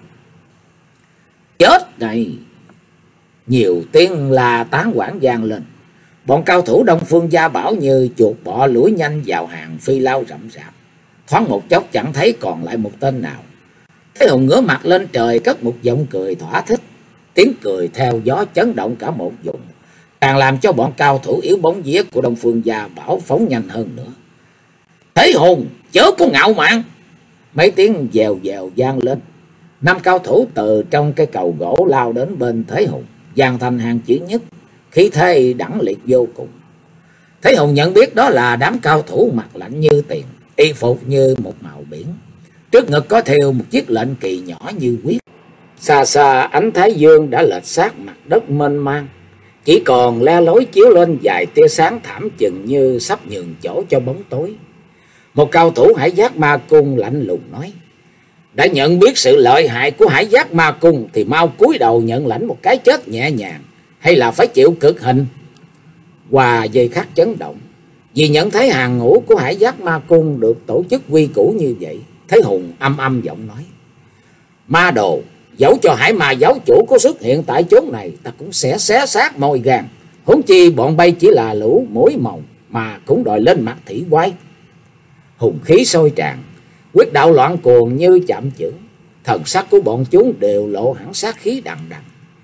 Chết này! Nhiều tiếng la tán quảng vang lên. Bọn cao thủ Đông Phương Gia Bảo như chuột bọ lủi nhanh vào hàng phi lao rậm rạp. Thoáng một chốc chẳng thấy còn lại một tên nào. Thế Hùng ngửa mặt lên trời cất một giọng cười thỏa thích. Tiếng cười theo gió chấn động cả một vùng, càng làm cho bọn cao thủ yếu bóng vía của Đông Phương Gia Bảo phóng nhanh hơn nữa. Thế Hùng, chớ có ngạo mạn! Mấy tiếng dèo dèo vang lên. Năm cao thủ từ trong cây cầu gỗ lao đến bên Thế Hùng, dàn thành hàng chữ nhất, khí thế đẳng liệt vô cùng. Thế Hùng nhận biết đó là đám cao thủ mặt lạnh như tiền, y phục như một màu biển, trước ngực có thêu một chiếc lệnh kỳ nhỏ như quyết. Xa xa ánh thái dương đã lệch sát mặt đất mênh mang, chỉ còn le lối chiếu lên vài tia sáng thảm chừng như sắp nhường chỗ cho bóng tối. Một cao thủ Hải Giác Ma Cung lạnh lùng nói: Đã nhận biết sự lợi hại của Hải Giác Ma Cung thì mau cúi đầu nhận lãnh một cái chết nhẹ nhàng, hay là phải chịu cực hình. Qua dây khắc chấn động, vì nhận thấy hàng ngũ của Hải Giác Ma Cung được tổ chức quy củ như vậy, Thế Hùng âm âm giọng nói: Ma đồ, dẫu cho Hải Ma giáo chủ có xuất hiện tại chốn này, ta cũng sẽ xé xác môi gan. Huống chi bọn bay chỉ là lũ muối mồng mà cũng đòi lên mặt thị quái. Hùng khí sôi tràn, quyết đạo loạn cuồng như chạm chưởng, thần sắc của bọn chúng đều lộ hẳn sát khí đằng đằng.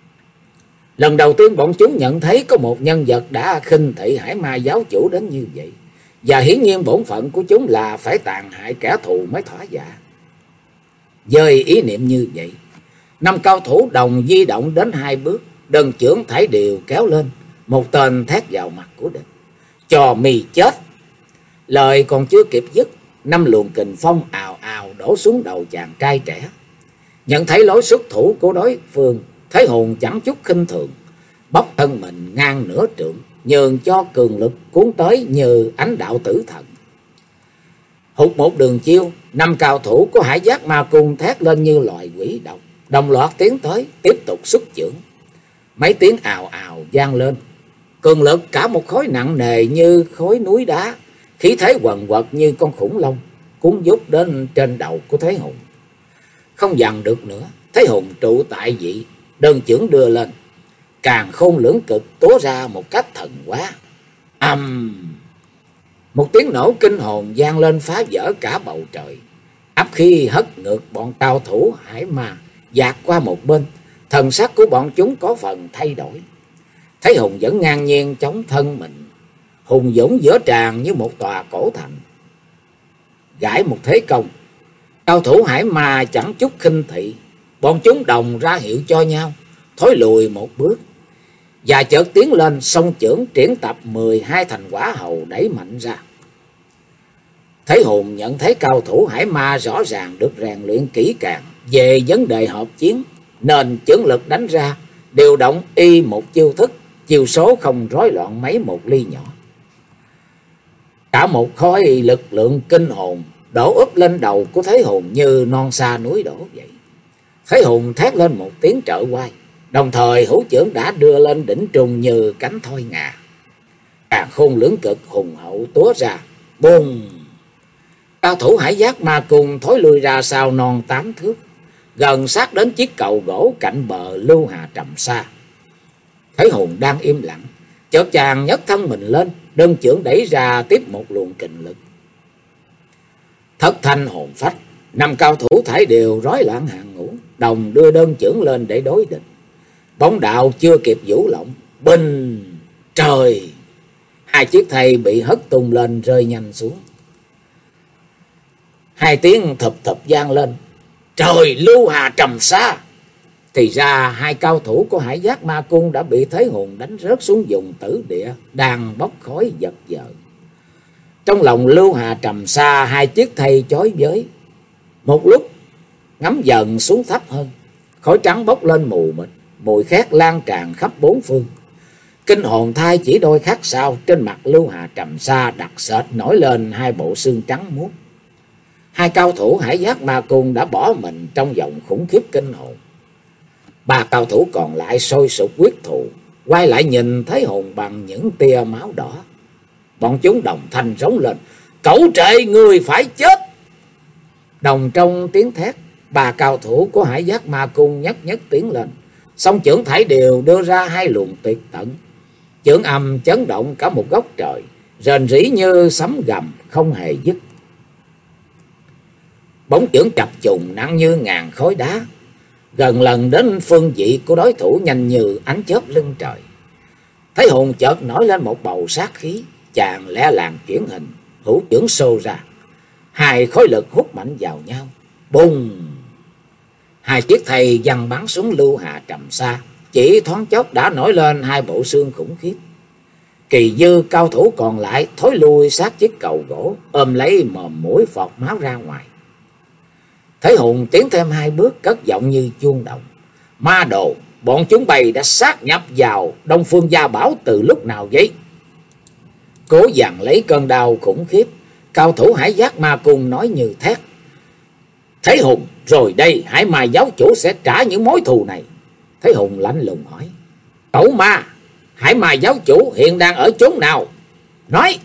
Lần đầu tiên bọn chúng nhận thấy có một nhân vật đã khinh thị Hải Ma giáo chủ đến như vậy, và hiển nhiên bổn phận của chúng là phải tàn hại kẻ thù mới thỏa dạ. Với ý niệm như vậy, năm cao thủ đồng di động đến hai bước, đơn chưởng thải đều kéo lên, một tên thét vào mặt của địch: Cho mì chết! Lời còn chưa kịp dứt, năm luồng kình phong ào ào đổ xuống đầu chàng trai trẻ. Nhận thấy lối xuất thủ của đối phương, Thế Hùng chẳng chút khinh thường, bốc thân mình ngang nửa trượng, nhường cho cường lực cuốn tới như ánh đạo tử thần. Hụt một đường chiêu, năm cao thủ của Hải Giác Ma Cung thét lên như loài quỷ độc, đồng loạt tiến tới, tiếp tục xuất chưởng. Mấy tiếng ào ào vang lên, cường lực cả một khối nặng nề như khối núi đá, khí thế quần quật như con khủng long, cuốn vút đến trên đầu của Thế Hùng. Không dằn được nữa, Thế Hùng trụ tại vị, đơn chưởng đưa lên, càng khôn lưỡng cực tố ra một cách thần quá. Âm! Một tiếng nổ kinh hồn vang lên phá vỡ cả bầu trời. Áp khí hất ngược bọn cao thủ hải ma dạt qua một bên. Thần sắc của bọn chúng có phần thay đổi. Thấy Hùng vẫn ngang nhiên chống thân mình, hùng dũng giữa tràn như một tòa cổ thành. Gãi một thế công, cao thủ hải ma chẳng chút khinh thị. Bọn chúng đồng ra hiệu cho nhau thối lùi một bước, và chợt tiến lên song chưởng triển tập mười hai thành quả hầu đẩy mạnh ra. Thấy Hùng nhận thấy cao thủ hải ma rõ ràng được rèn luyện kỹ càng về vấn đề hợp chiến, nên chưởng lực đánh ra điều động y một chiêu thức, chiêu số không rối loạn mấy một ly nhỏ. Cả một khối lực lượng kinh hồn đổ úp lên đầu của Thế Hùng như non xa núi đổ vậy. Thế Hùng thét lên một tiếng trợ oai, đồng thời hữu chưởng đã đưa lên đỉnh trùng như cánh thoi ngà. Càn khôn lưỡng cực hùng hậu túa ra, bùng! Cao thủ hải giác ma cung thối lui ra sau non tám thước, gần sát đến chiếc cầu gỗ cạnh bờ Lưu Hà Trầm Sa. Thế Hùng đang im lặng, chợt chàng nhấc thân mình lên, đơn chưởng đẩy ra tiếp một luồng kình lực. Thất thanh hồn phách, năm cao thủ thải đều rối loạn hàng ngũ, đồng đưa đơn chưởng lên để đối địch. Bóng đạo chưa kịp vũ lộng, bình trời, hai chiếc thây bị hất tung lên rơi nhanh xuống. Hai tiếng thụp thụp vang lên, trời Lưu Hà Trầm Sa. Thì ra hai cao thủ của hải giác ma cung đã bị Thế Hùng đánh rớt xuống vùng tử địa đang bốc khói giật giờ. Trong lòng Lưu Hà Trầm Sa, hai chiếc thây chói với. Một lúc ngắm dần xuống thấp hơn, khói trắng bốc lên mù mịt, mùi khét lan tràn khắp bốn phương. Kinh hồn thai chỉ đôi khắc sau, trên mặt Lưu Hà Trầm Sa đặc sệt nổi lên hai bộ xương trắng muốt. Hai cao thủ hải giác ma cung đã bỏ mình trong vòng khủng khiếp kinh hồn. Ba cao thủ còn lại sôi sục quyết thù, quay lại nhìn Thế Hùng bằng những tia máu đỏ. Bọn chúng đồng thanh rống lên, cẩu trệ, người phải chết. Đồng trong tiếng thét, ba cao thủ của hải giác ma cung nhất nhất tiến lên, song chưởng thải đều đưa ra hai luồng tuyệt tận. Chưởng âm chấn động cả một góc trời, rền rĩ như sấm gầm không hề dứt. Bóng chưởng chập trùng nặng như ngàn khối đá, gần lần đến phương vị của đối thủ nhanh như ánh chớp lưng trời. Thấy Hùng chợt nổi lên một bầu sát khí, chàng lẻ làng chuyển hình, hữu chưởng xô ra, hai khối lực hút mạnh vào nhau, bùng! Hai chiếc thây văng bắn xuống Lưu Hà Trầm Sa, chỉ thoáng chốc đã nổi lên hai bộ xương khủng khiếp. Kỳ dư cao thủ còn lại thối lui sát chiếc cầu gỗ, ôm lấy mồm mũi phọt máu ra ngoài. Thế Hùng tiến thêm hai bước, cất giọng như chuông đồng, ma đồ, bọn chúng bay đã sát nhập vào Đông Phương Gia Bảo từ lúc nào vậy? Cố dằn lấy cơn đau khủng khiếp, cao thủ hải giác ma cung nói như thét. Thế Hùng, rồi đây Hải Ma giáo chủ sẽ trả những mối thù này. Thế Hùng lạnh lùng hỏi, cẩu ma, Hải Ma giáo chủ hiện đang ở chốn nào? Nói!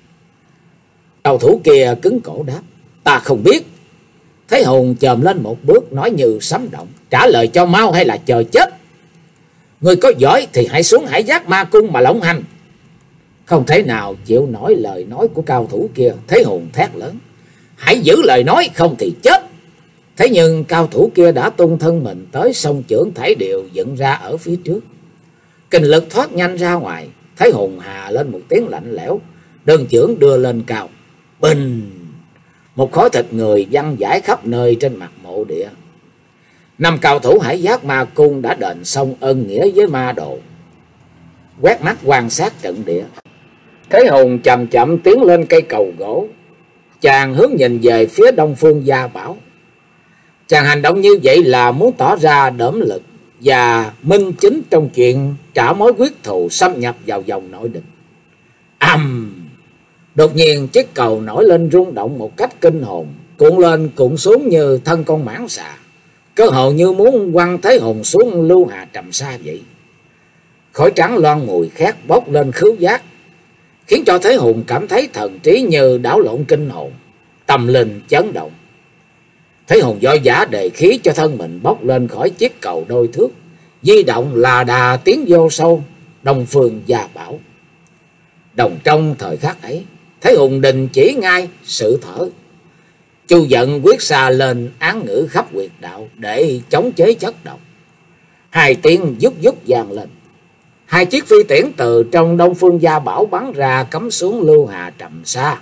Cao thủ kia cứng cổ đáp, ta không biết. Thế Hùng chồm lên một bước, nói như sấm động, trả lời cho mau hay là chờ chết? Người có giỏi thì hãy xuống hải giác ma cung mà lộng hành. Không thể nào chịu nổi lời nói của cao thủ kia, Thế Hùng thét lớn, hãy giữ lời nói không thì chết. Thế nhưng cao thủ kia đã tung thân mình tới, song chưởng thải đều dựng ra ở phía trước. Kình lực thoát nhanh ra ngoài, Thế Hùng hà lên một tiếng lạnh lẽo, đơn chưởng đưa lên cao, bình! Một khối thịt người văng vãi khắp nơi trên mặt mộ địa. Năm cao thủ hải giác ma cung đã đền xong ân nghĩa với ma đồ. Quét mắt quan sát trận địa, Thế Hùng chậm chậm tiến lên cây cầu gỗ, chàng hướng nhìn về phía Đông Phương Gia Bảo. Chàng hành động như vậy là muốn tỏ ra đỡm lực và minh chính trong chuyện trả mối quyết thù xâm nhập vào vòng nội địch. Ầm! Đột nhiên chiếc cầu nổi lên rung động một cách kinh hồn, cuộn lên cuộn xuống như thân con mãng xà, cơ hồ như muốn quăng Thế Hùng xuống Lưu Hà Trầm Sa vậy. Khói trắng loang mùi khét bốc lên khứu giác, khiến cho Thế Hùng cảm thấy thần trí như đảo lộn kinh hồn, tâm linh chấn động. Thế Hùng vội vã đề khí cho thân mình bốc lên khỏi chiếc cầu đôi thước, di động là đà tiến vô sâu Đông Phương Gia Bảo. Đồng trong thời khắc ấy, Thế Hùng đình chỉ ngay sự thở. Chu Dận quyết xa lên án ngữ khắp huyệt đạo để chống chế chất độc. Hai tiếng vút vút vang lên. Hai chiếc phi tiễn từ trong Đông Phương Gia Bảo bắn ra cắm xuống lưu hà trầm xa,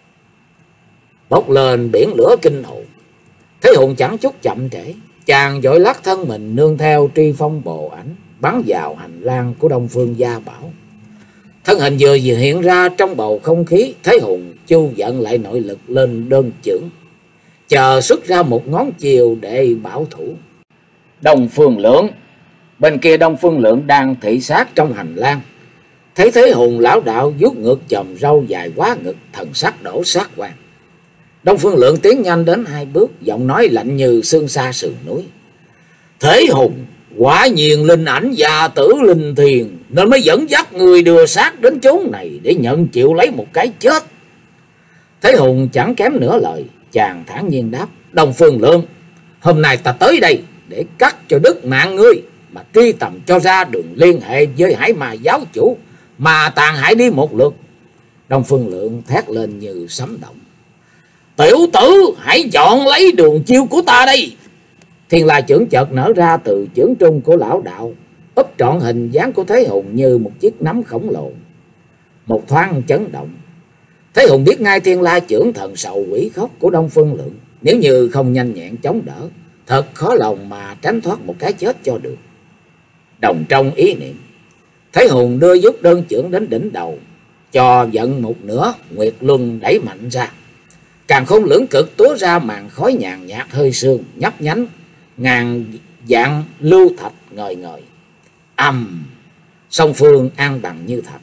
bốc lên biển lửa kinh hồn. Thế Hùng chẳng chút chậm trễ, chàng vội lắc thân mình nương theo tri phong bộ ảnh bắn vào hành lang của Đông Phương Gia Bảo. Thân hình vừa vừa hiện ra trong bầu không khí, Thế Hùng Chu Dận lại nội lực lên đơn chưởng, chờ xuất ra một ngón chiều để bảo thủ. Đông Phương Lượng, bên kia Đông Phương Lượng đang thị sát trong hành lang, thấy Thế Hùng lão đạo vuốt ngược chòm râu dài quá ngực, thần sắc đổ sát quan. Đông Phương Lượng tiến nhanh đến hai bước, giọng nói lạnh như sương sa sườn núi. Thế Hùng quả nhiên linh ảnh già tử linh thiền, nên mới dẫn dắt người đưa xác đến chốn này để nhận chịu lấy một cái chết. Thế Hùng chẳng kém nửa lời, chàng thản nhiên đáp. Đông Phương Lượng, hôm nay ta tới đây để cắt cho đứt mạng ngươi, mà truy tầm cho ra đường liên hệ với Hải Ma giáo chủ, mà tàn hại đi một lượt. Đông Phương Lượng thét lên như sấm động. Tiểu tử, hãy chọn lấy đường chiêu của ta đây. Thiên La chưởng chợt nở ra từ chưởng trung của lão đạo, úp trọn hình dáng của Thế Hùng như một chiếc nắm khổng lồ. Một thoáng chấn động, Thế Hùng biết ngay Thiên La chưởng thần sầu quỷ khóc của Đông Phương Lượng, nếu như không nhanh nhẹn chống đỡ, thật khó lòng mà tránh thoát một cái chết cho được. Đồng trong ý niệm, Thế Hùng đưa giúp đơn chưởng đến đỉnh đầu, cho giận một nửa nguyệt luân đẩy mạnh ra. Càng không lưỡng cực túa ra màn khói nhàn nhạt hơi sương nhấp nhánh, ngàn dạng lưu thạch ngời ngời. Ầm, song phương an bằng như thật.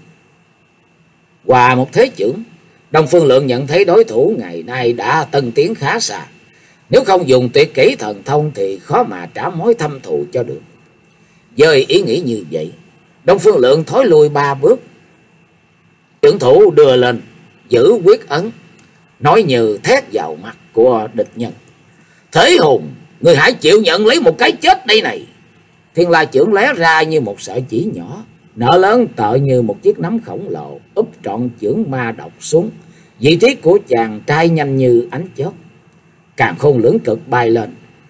Qua một thế chưởng, Đông Phương Lượng nhận thấy đối thủ ngày nay đã tân tiến khá xa. Nếu không dùng tuyệt kỹ thần thông thì khó mà trả mối thâm thù cho được. Với ý nghĩ như vậy, Đông Phương Lượng thối lui ba bước. Chưởng thủ đưa lên, giữ quyết ấn, nói như thét vào mặt của địch nhân. Thế Hùng, người hãy chịu nhận lấy một cái chết đây này. Thiên La chưởng lóe ra như một sợi chỉ nhỏ, nở lớn tợ như một chiếc nắm khổng lồ, úp trọn chưởng ma độc xuống. Vị trí của chàng trai nhanh như ánh chớp, càng khôn lưỡng cực bay lên.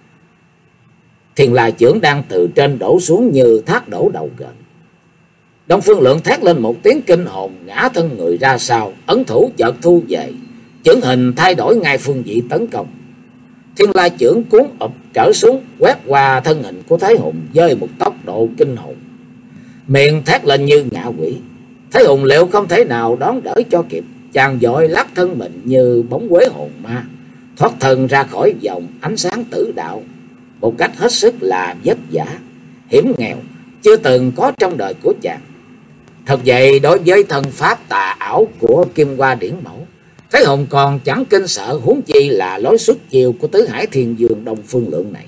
Thiên La chưởng đang từ trên đổ xuống như thác đổ đầu gợn. Đông Phương Lượng thét lên một tiếng kinh hồn, ngã thân người ra sau, ấn thủ chợt thu về, chưởng hình thay đổi ngay phương vị tấn công. Thiên La chưởng cuốn ập trở xuống, quét qua thân hình của Thế Hùng với một tốc độ kinh hồn, miệng thét lên như ngạ quỷ. Thế Hùng liệu không thể nào đón đỡ cho kịp, chàng vội lắc thân mình như bóng quế hồn ma, thoát thân ra khỏi vòng ánh sáng tử đạo, một cách hết sức là vất vả, hiểm nghèo, chưa từng có trong đời của chàng. Thật vậy, đối với thân pháp tà ảo của Kim Hoa Điển Mẫu, Thế Hùng còn chẳng kinh sợ, huống chi là lối xuất chiêu của Tứ Hải Thiên Dương Đông Phương Lượng này.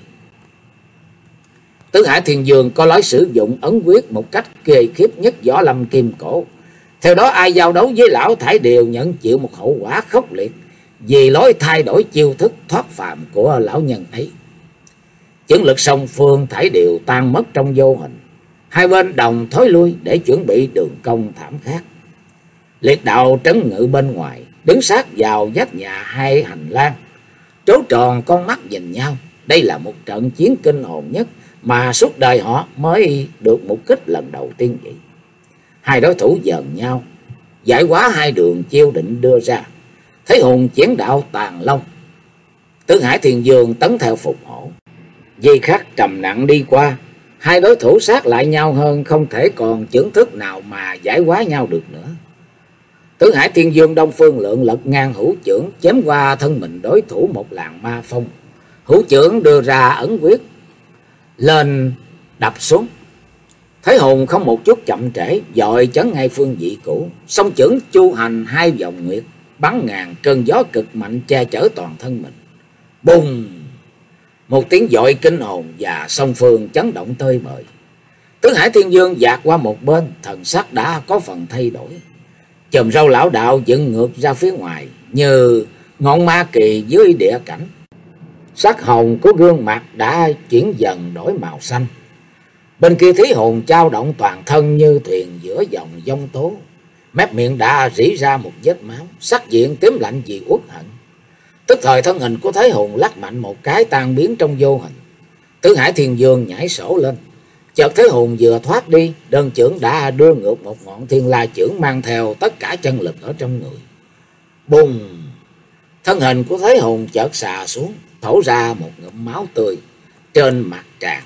Tứ Hải Thiên Dương có lối sử dụng ấn quyết một cách ghê khiếp nhất võ lâm kim cổ. Theo đó, ai giao đấu với lão thải đều nhận chịu một hậu quả khốc liệt vì lối thay đổi chiêu thức thoát phàm của lão nhân ấy. Chưởng lực song phương thải đều tan mất trong vô hình, hai bên đồng thối lui để chuẩn bị đường công thảm khắc. Liệt đạo trấn ngự bên ngoài, đứng sát vào vách nhà hai hành lang, trố tròn con mắt nhìn nhau. Đây là một trận chiến kinh hồn nhất mà suốt đời họ mới được một kích lần đầu tiên vậy. Hai đối thủ dần nhau, giải hóa hai đường chiêu định đưa ra. Thế Hùng chiến đạo tàn long, Tứ Hải Thiên Dương tấn theo phục hổ. Di khắc trầm nặng đi qua, hai đối thủ sát lại nhau hơn, không thể còn chưởng thức nào mà giải hóa nhau được nữa. Tứ Hải Thiên Dương Đông Phương Lượng lật ngang hữu chưởng, chém qua thân mình đối thủ một làn ma phong. Hữu chưởng đưa ra ấn quyết lên đập xuống. Thế Hùng không một chút chậm trễ, dội chấn ngay phương vị cũ, song chưởng chu hành hai vòng nguyệt, bắn ngàn cơn gió cực mạnh che chở toàn thân mình. Bùng! Một tiếng dội kinh hồn và song phương chấn động tơi bời. Tứ Hải Thiên Dương dạt qua một bên, thần sắc đã có phần thay đổi. Chòm râu lão đạo dựng ngược ra phía ngoài như ngọn ma kỳ dưới địa cảnh. Sắc hồng của gương mặt đã chuyển dần đổi màu xanh. Bên kia Thế Hùng trao động toàn thân như thuyền giữa dòng giông tố, mép miệng đã rỉ ra một vết máu, sắc diện tím lạnh vì uất hận. Tức thời thân hình của Thế Hùng lắc mạnh một cái tan biến trong vô hình. Tứ Hải Thiên Dương nhảy sổ lên. Chợt Thế Hùng vừa thoát đi, đơn chưởng đã đưa ngược một ngọn thiên la chưởng mang theo tất cả chân lực ở trong người. Bùng! Thân hình của Thế Hùng chợt xà xuống, thổ ra một ngụm máu tươi trên mặt tràng.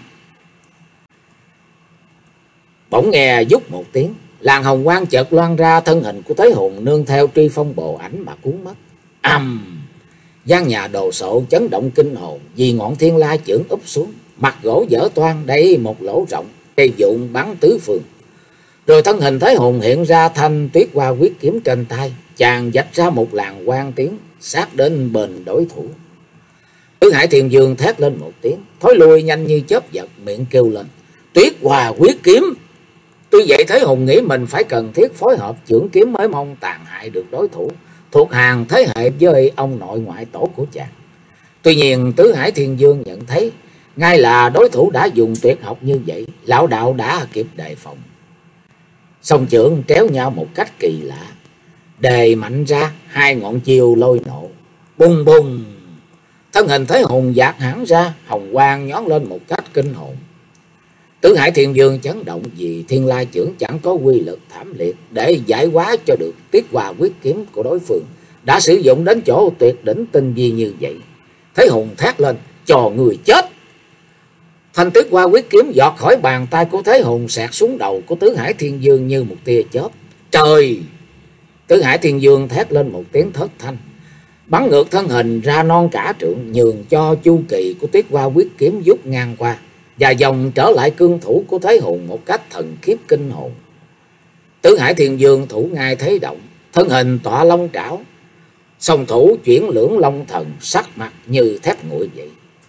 Bỗng nghe vút một tiếng, làn hồng quang chợt loan ra, thân hình của Thế Hùng nương theo truy phong bộ ảnh mà cuốn mất. Ầm! Gian nhà đồ sộ chấn động kinh hồn, vì ngọn thiên la chưởng úp xuống, mặt gỗ vỡ toang đầy một lỗ rộng, cây vụn bắn tứ phương. Rồi thân hình Thế Hùng hiện ra thanh Tuyết Hoa Quyết kiếm trên tay, chàng vạch ra một làn quang tiếng, sát đến bên đối thủ. Tứ Hải Thiên Dương thét lên một tiếng, thối lui nhanh như chớp giật, miệng kêu lên: Tuyết Hoa Quyết kiếm! Tuy vậy Thế Hùng nghĩ mình phải cần thiết phối hợp chưởng kiếm mới mong tàn hại được đối thủ thuộc hàng thế hệ với ông nội ngoại tổ của chàng. Tuy nhiên Tứ Hải Thiên Dương nhận thấy ngay là đối thủ đã dùng tuyệt học như vậy, lão đạo đã kịp đề phòng. Song chưởng tréo nhau một cách kỳ lạ, đề mạnh ra hai ngọn chiêu lôi nộ. Bùng bùng! Thân hình Thế Hùng dạt hẳn ra, hồng quang nhón lên một cách kinh hồn. Tứ Hải Thiên Dương chấn động vì thiên la chưởng chẳng có quy lực thảm liệt để giải hóa cho được Tuyết Hoa Quyết kiếm của đối phương đã sử dụng đến chỗ tuyệt đỉnh tinh vi như vậy. Thế Hùng thét lên: Cho người chết! Thanh Tuyết Hoa Quyết kiếm giọt khỏi bàn tay của Thế Hùng, xẹt xuống đầu của Tứ Hải Thiên Dương như một tia chớp. Trời! Tứ Hải Thiên Dương thét lên một tiếng thất thanh, bắn ngược thân hình ra non cả trượng, nhường cho chu kỳ của Tuyết Hoa Quyết kiếm vút ngang qua, và dòng trở lại cương thủ của Thế Hùng một cách thần khiếp kinh hồn. Tứ Hải Thiên Dương thủ ngay thế động, thân hình tọa long trảo, song thủ chuyển lưỡng long thần, sắc mặt như thép nguội vậy.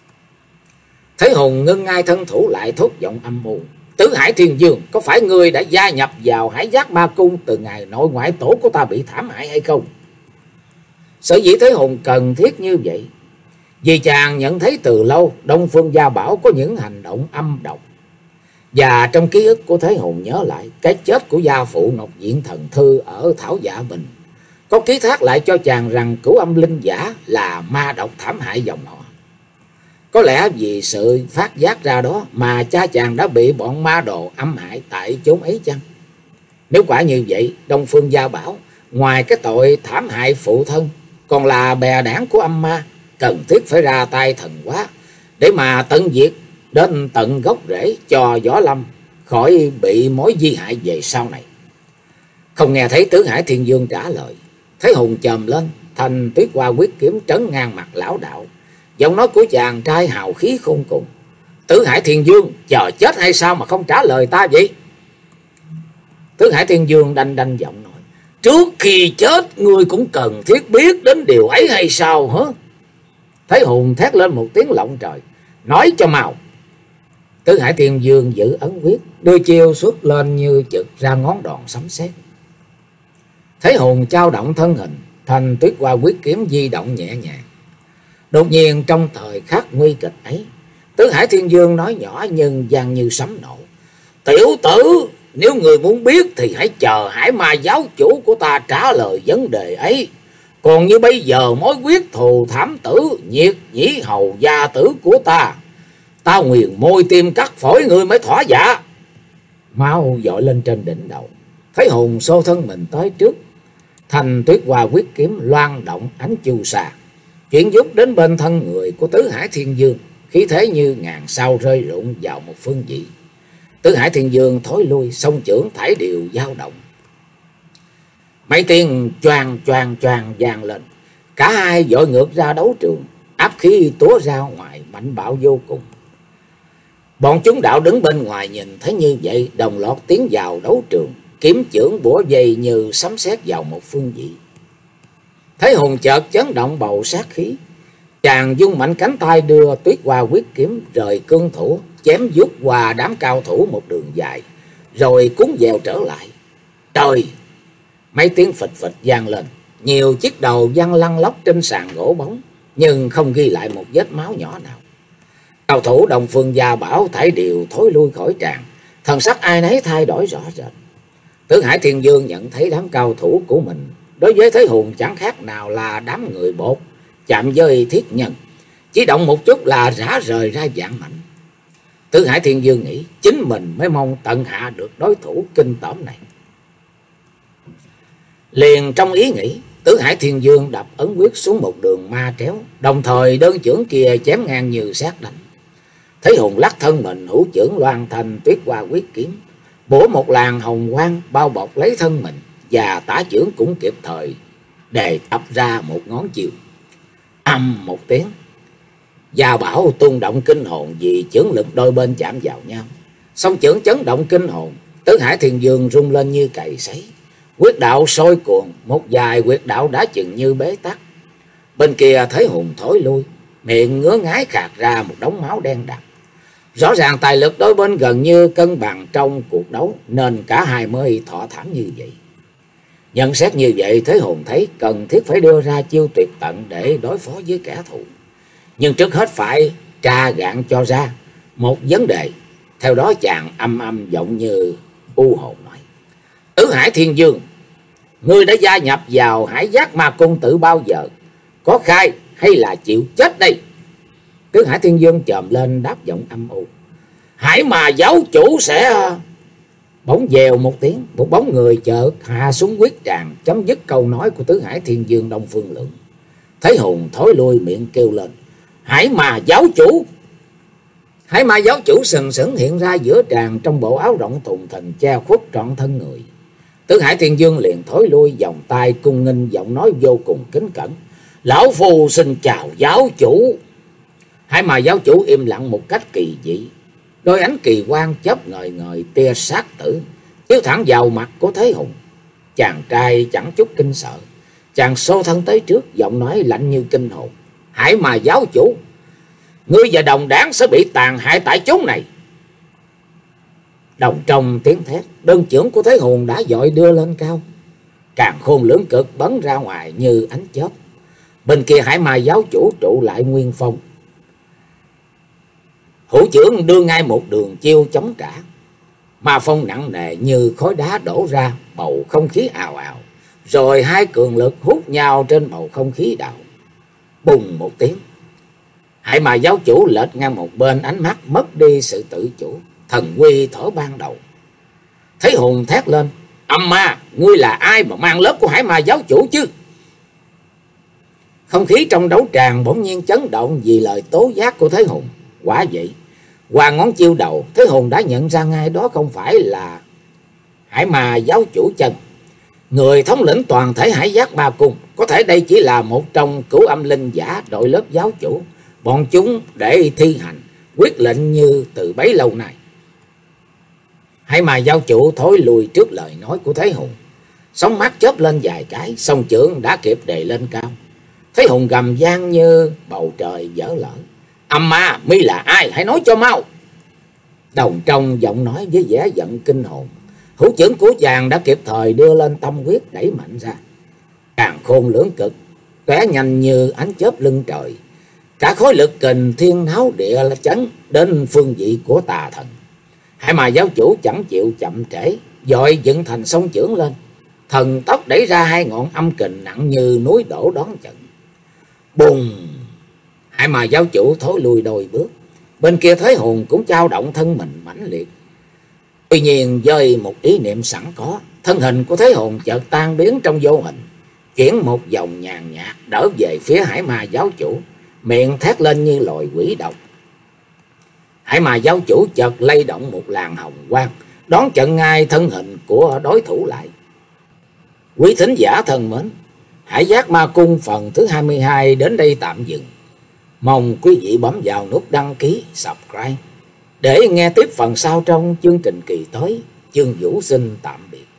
Thế Hùng ngưng ngay thân thủ lại, thốt giọng âm u: Tứ Hải Thiên Dương, có phải ngươi đã gia nhập vào Hải Giác Ma Cung từ ngày nội ngoại tổ của ta bị thảm hại hay không? Sở dĩ Thế Hùng cần thiết như vậy vì chàng nhận thấy từ lâu Đông Phương Gia Bảo có những hành động âm độc. Và trong ký ức của Thế Hùng nhớ lại cái chết của gia phụ Ngọc Diện Thần Thư ở Thảo Dạ Bình, có ký thác lại cho chàng rằng Cửu Âm Linh Giả là ma độc thảm hại dòng họ. Có lẽ vì sự phát giác ra đó mà cha chàng đã bị bọn ma đồ âm hại tại chốn ấy chăng? Nếu quả như vậy, Đông Phương Gia Bảo ngoài cái tội thảm hại phụ thân còn là bè đảng của âm ma, cần thiết phải ra tay thần hóa để mà tận diệt đến tận gốc rễ cho Võ Lâm khỏi bị mối di hại về sau này. Không nghe thấy Tứ Hải Thiên Dương trả lời, Thế Hùng chồm lên, thanh Tuyết Hoa Quyết kiếm trấn ngang mặt lão đạo. Giọng nói của chàng trai hào khí khôn cùng: Tứ Hải Thiên Dương, chờ chết hay sao mà không trả lời ta vậy? Tứ Hải Thiên Dương đanh đanh giọng nói: Trước khi chết ngươi cũng cần thiết biết đến điều ấy hay sao hả? Thế Hùng thét lên một tiếng lộng trời: Nói cho mau! Tứ Hải Thiên Dương giữ ấn quyết, đưa chiêu xuất lên như chực ra ngón đòn sấm sét. Thế Hùng trao động thân hình, thanh Tuyết Hoa Quyết kiếm di động nhẹ nhàng. Đột nhiên trong thời khắc nguy kịch ấy, Tứ Hải Thiên Dương nói nhỏ nhưng vang như sấm nổ: Tiểu tử, nếu người muốn biết thì hãy chờ Hải Ma giáo chủ của ta trả lời vấn đề ấy. Còn như bây giờ mối quyết thù thảm tử Nhiệt Nhĩ Hầu gia tử của ta, ta nguyền môi tim cắt phổi người mới thỏa dạ. Máu dội lên trên đỉnh đầu, Thế Hùng xô thân mình tới trước, thành Tuyết Hoa Quyết kiếm loan động ánh chu sa, chuyển giúp đến bên thân người của Tứ Hải Thiên Dương, khí thế như ngàn sao rơi rụng vào một phương vị. Tứ Hải Thiên Dương thối lui, song chưởng thải đều dao động. Mấy tiếng choàng choàng choàng vang lên, cả hai vội ngược ra đấu trường, áp khí túa ra ngoài mạnh bạo vô cùng. Bọn chúng đạo đứng bên ngoài nhìn thấy như vậy, đồng loạt tiến vào đấu trường, kiếm chưởng bủa dây như sấm sét vào một phương vị. Thế Hùng chợt chấn động bầu sát khí, chàng dung mạnh cánh tay đưa Tuyết Hoa Quyết kiếm rời cương thủ, chém vút qua đám cao thủ một đường dài, rồi cuốn dèo trở lại. Trời! Mấy tiếng phịch phịch vang lên, nhiều chiếc đầu văng lăn lóc trên sàn gỗ bóng, nhưng không ghi lại một vết máu nhỏ nào. Cao thủ Đông Phương Gia Bảo thảy đều thối lui khỏi tràng, thần sắc ai nấy thay đổi rõ rệt. Tứ Hải Thiên Dương nhận thấy đám cao thủ của mình đối với Thế Hùng chẳng khác nào là đám người bột chạm với thiết nhân, chỉ động một chút là rã rời ra vạn mảnh. Tứ Hải Thiên Dương nghĩ chính mình mới mong tận hạ được đối thủ kinh tởm này. Liền trong ý nghĩ, Tứ Hải Thiên Dương đập ấn quyết xuống một đường ma tréo, đồng thời đơn chưởng kia chém ngang như sát đánh. Thế Hùng lắc thân mình, hữu chưởng loan thành tuyết hoa quyết kiếm, bổ một làn hồng quang bao bọc lấy thân mình, và tả chưởng cũng kịp thời đề tập ra một ngón chiều. Âm một tiếng, Gia Bảo tung động kinh hồn vì chưởng lực đôi bên chạm vào nhau. Song chưởng chấn động kinh hồn, Tứ Hải Thiên Dương rung lên như cày sấy. Quyết đạo sôi cuồn, một vài quyết đạo đã chừng như bế tắc. Bên kia Thế Hùng thối lui, miệng ngứa ngái khạc ra một đống máu đen đặc. Rõ ràng tài lực đôi bên gần như cân bằng trong cuộc đấu, nên cả hai mới thọ thảm như vậy. Nhận xét như vậy, Thế Hùng thấy cần thiết phải đưa ra chiêu tuyệt tận để đối phó với kẻ thù. Nhưng trước hết phải tra gạn cho ra một vấn đề. Theo đó chàng âm âm giọng như u hồn nói: Tứ Hải Thiên Dương, ngươi đã gia nhập vào Hải Giác Ma Cung tự bao giờ? Có khai hay là chịu chết đây? Tứ Hải Thiên Dương chồm lên đáp giọng âm u: Hải mà giáo chủ sẽ... Bỗng dèo một tiếng, một bóng người chợt hạ xuống quyết tràng, chấm dứt câu nói của Tứ Hải Thiên Dương Đông Phương Lượng. Thế Hùng thối lui miệng kêu lên: Hải mà giáo chủ! Hải mà giáo chủ sừng sững hiện ra giữa tràng trong bộ áo rộng thùng thình che khuất trọn thân người. Tứ Hải Thiên Dương liền thối lui, vòng tay cung nghênh, giọng nói vô cùng kính cẩn: Lão phu xin chào giáo chủ. Hải mà giáo chủ im lặng một cách kỳ dị, đôi ánh kỳ quang chớp ngời ngời tia sát tử chiếu thẳng vào mặt của Thế Hùng. Chàng trai chẳng chút kinh sợ, chàng xô thân tới trước, giọng nói lạnh như kinh hồn: Hải mà giáo chủ, ngươi và đồng đảng sẽ bị tàn hại tại chốn này. Đồng trong tiếng thét, đơn chưởng của Thế Hùng đã vội đưa lên cao, càn khôn lưỡng cực bắn ra ngoài như ánh chớp. Bên kia Hải mà giáo chủ trụ lại nguyên phong, hữu chưởng đưa ngay một đường chiêu chống trả. Ma phong nặng nề như khối đá đổ ra, bầu không khí ào ào, rồi hai cường lực hút nhau trên bầu không khí đạo. Bùng một tiếng, Hải mà giáo chủ lệch ngang một bên, ánh mắt mất đi sự tự chủ, thần quy thở ban đầu. Thế Hùng thét lên: Âm ma, ngươi là ai mà mang lớp của Hải mà giáo chủ chứ? Không khí trong đấu tràng bỗng nhiên chấn động vì lời tố giác của Thế Hùng. Quả vậy, qua ngón chiêu đầu, Thế Hùng đã nhận ra ngay đó không phải là Hải mà giáo chủ chân, người thống lĩnh toàn thể Hải Giác Ma Cung. Có thể đây chỉ là một trong cửu âm linh giả đội lớp giáo chủ, bọn chúng để thi hành quyết lệnh như từ bấy lâu nay. Hải mà giáo chủ thối lùi trước lời nói của Thế Hùng, sóng mắt chớp lên vài cái, song chưởng đã kịp đề lên cao. Thế Hùng gầm gian như bầu trời vỡ lở: Âm ma, mi là ai? Hãy nói cho mau. Đồng trong giọng nói với vẻ giận kinh hồn, hữu chưởng của chàng đã kịp thời đưa lên tâm quyết đẩy mạnh ra. Càn khôn lưỡng cực tóe nhanh như ánh chớp lưng trời, cả khối lực kình thiên náo địa chấn đến phương vị của tà thần. Hải mà giáo chủ chẳng chịu chậm trễ, vội dựng thành song chưởng lên, thần tốc đẩy ra hai ngọn âm kình nặng như núi đổ đón trận. Bùng! Hải mà giáo chủ thối lui đôi bước. Bên kia Thế Hùng cũng dao động thân mình mãnh liệt. Tuy nhiên với một ý niệm sẵn có, thân hình của Thế Hùng chợt tan biến trong vô hình, chuyển một vòng nhàn nhạt đỡ về phía Hải mà giáo chủ, miệng thét lên như loài quỷ độc. Hải mà giáo chủ chợt lay động một làn hồng quang, đón chặn ngay thân hình của đối thủ lại. Quý thính giả thân mến, Hải Giác Ma Cung phần thứ hai mươi hai đến đây tạm dừng. Mong quý vị bấm vào nút đăng ký, subscribe để nghe tiếp phần sau trong chương trình kỳ tới. Chương Vũ xin tạm biệt.